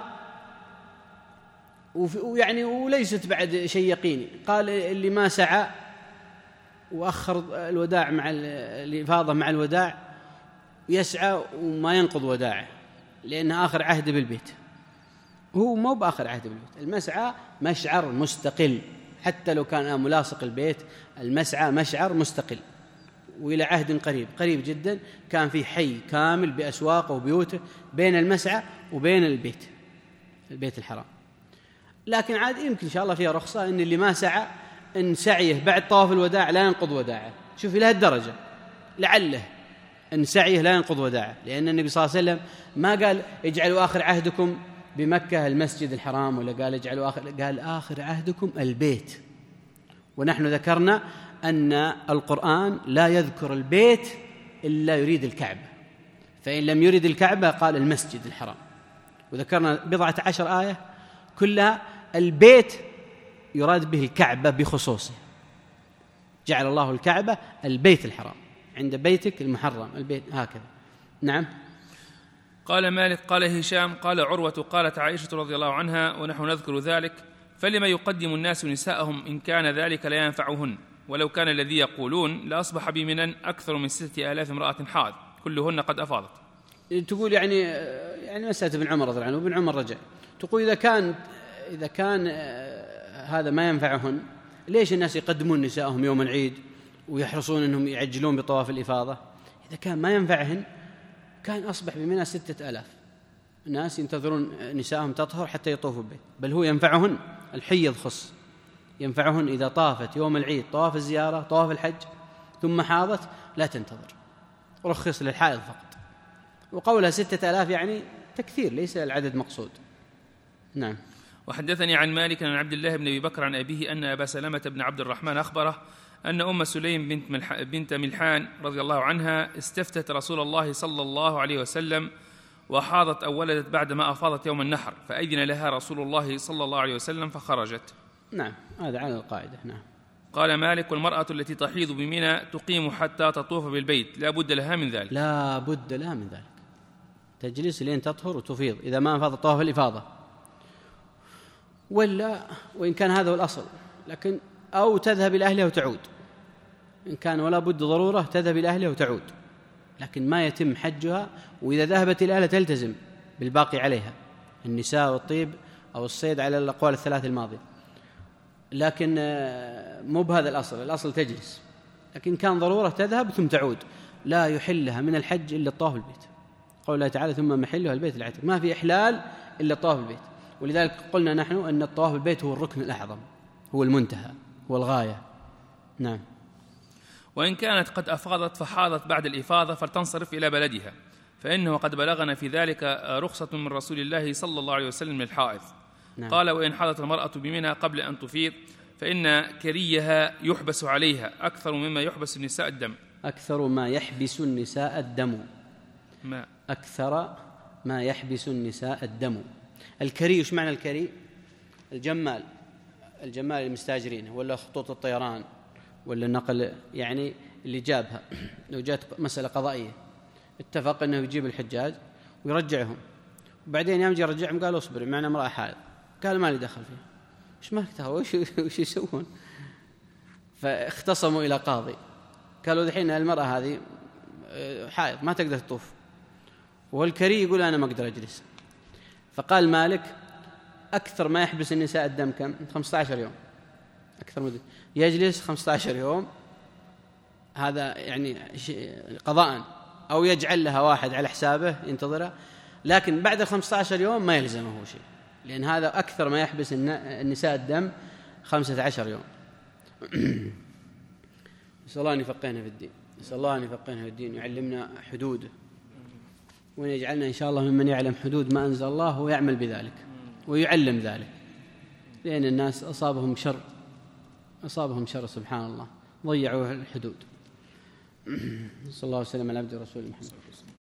ويعني وليست بعد شيء يقيني، قال اللي ما سعى وأخر الوداع مع الإفاضة مع الوداع يسعى وما ينقض وداعه، لأنه آخر عهد بالبيت. هو مو بآخر عهد بالبيت، المسعى مشعر مستقل، حتى لو كان ملاصق البيت، المسعى مشعر مستقل، وإلى عهد قريب قريب جدا كان في حي كامل بأسواقه وبيوته بين المسعى وبين البيت البيت الحرام. لكن عاد يمكن إن شاء الله فيها رخصة إن اللي ما سعى إن سعيه بعد طواف الوداع لا ينقض وداعه. شوف إلى هالدرجة، لعله إن سعيه لا ينقض وداعه، لأن النبي صلى الله عليه وسلم ما قال اجعلوا آخر عهدكم بمكة المسجد الحرام، ولا قال اجعلوا آخر، قال آخر عهدكم البيت. ونحن ذكرنا أن القرآن لا يذكر البيت إلا يريد الكعبة، فإن لم يريد الكعبة قال المسجد الحرام. وذكرنا بضعة عشر آية كلها البيت يراد به الكعبة بخصوصه، جعل الله الكعبة البيت الحرام، عند بيتك المحرم البيت، هكذا. نعم. قال مالك قال هشام قال عروة قالت عائشة رضي الله عنها ونحن نذكر ذلك: فلما يقدم الناس نساءهم إن كان ذلك لا ينفعهن؟ ولو كان الذي يقولون لأصبح بمنى أكثر من ستة آلاف امرأة حائض كلهن قد أفاضت. تقول يعني يعني مسألة ابن عمر رضي الله عنه، ابن عمر رجع تقول إذا كان إذا كان هذا ما ينفعهن، ليش الناس يقدمون نسائهم يوم العيد ويحرصون أنهم يعجلون بطواف الإفاضة؟ إذا كان ما ينفعهن كان أصبح بمنى ستة آلاف ناس ينتظرون نسائهم تطهر حتى يطوفوا به، بل هو ينفعهن الحيض خص، ينفعهن إذا طافت يوم العيد طواف الزيارة طواف الحج ثم حاضت لا تنتظر، رخص للحائض فقط. وقولها ستة آلاف يعني تكثير ليس العدد مقصود. نعم. وحدثني عن مالك عن عبد الله بن أبي بكر عن أبيه أن أبا سلمة بن عبد الرحمن أخبره أن أم سليم بنت, ملح بنت ملحان رضي الله عنها استفتت رسول الله صلى الله عليه وسلم وحاضت أو ولدت بعدما أفاضت يوم النحر، فأذن لها رسول الله صلى الله عليه وسلم فخرجت. نعم، هذا على القاعدة. نعم. قال مالك: والمرأة التي تحيض بمنى تقيم حتى تطوف بالبيت لا بد لها من ذلك. لا بد لها من ذلك، تجلس لين تطهر وتفيض إذا ما أفاض طواف الإفاضة، ولا وإن كان هذا هو الأصل، لكن أو تذهب إلى أهلها وتعود، إن كان ولا بد ضرورة تذهب إلى أهلها وتعود، لكن ما يتم حجها. وإذا ذهبت إلى أهلها تلتزم بالباقي عليها، النساء والطيب أو الصيد على الأقوال الثلاث الماضية، لكن مو بهذا الأصل، الأصل تجلس، لكن كان ضرورة تذهب ثم تعود. لا يحل لها من الحج إلا الطواف البيت، قول الله تعالى: ثم محلها البيت العتيق، ما في إحلال إلا الطواف البيت. ولذلك قلنا نحن أن الطواف البيت هو الركن الأعظم، هو المنتهى، هو الغاية. نعم. وإن كانت قد أفاضت فحاضت بعد الإفاضة فلتنصرف إلى بلدها، فإنه قد بلغنا في ذلك رخصة من رسول الله صلى الله عليه وسلم للحائض. نعم. قال: وإن حاضت المرأة بمنى قبل أن تفيض فإن كريها يحبس عليها أكثر مما يحبس النساء الدم. أكثر ما يحبس النساء الدم. ما أكثر ما يحبس النساء الدم. الكري، وش معنى الكري؟ الجمال، الجمال المستاجرين، ولا خطوط الطيران، ولا النقل، يعني اللي جابها. لو جات مسألة قضائية اتفق أنه يجيب الحجاج ويرجعهم، وبعدين يوم يجي يرجعهم قالوا: اصبر، معنا امرأة حائض. قال: ما لي دخل فيها، وش ما وش وش يسوون؟ فاختصموا إلى قاضي، قالوا: دحين المرأة هذه حائض ما تقدر تطوف، والكري يقول: أنا ما أقدر أجلس. فقال مالك: أكثر ما يحبس النساء الدم كم؟ خمسة عشر يوم، أكثر مدة يجلس خمسة عشر يوم، هذا يعني قضاء، أو يجعل لها واحد على حسابه ينتظرها، لكن بعد خمسة عشر يوم ما يلزمه شيء، لأن هذا أكثر ما يحبس النساء الدم خمسة عشر يوم. نسأل الله أن يفقهنا في الدين، نسأل الله أن يفقهنا في الدين، يعلمنا حدوده، وأن يجعلنا إن شاء الله ممن يعلم حدود ما أنزل الله ويعمل بذلك ويعلم ذلك، لأن الناس أصابهم شر، أصابهم شر سبحان الله، ضيعوا الحدود. صلى الله عليه وسلم على عبده ورسوله محمد.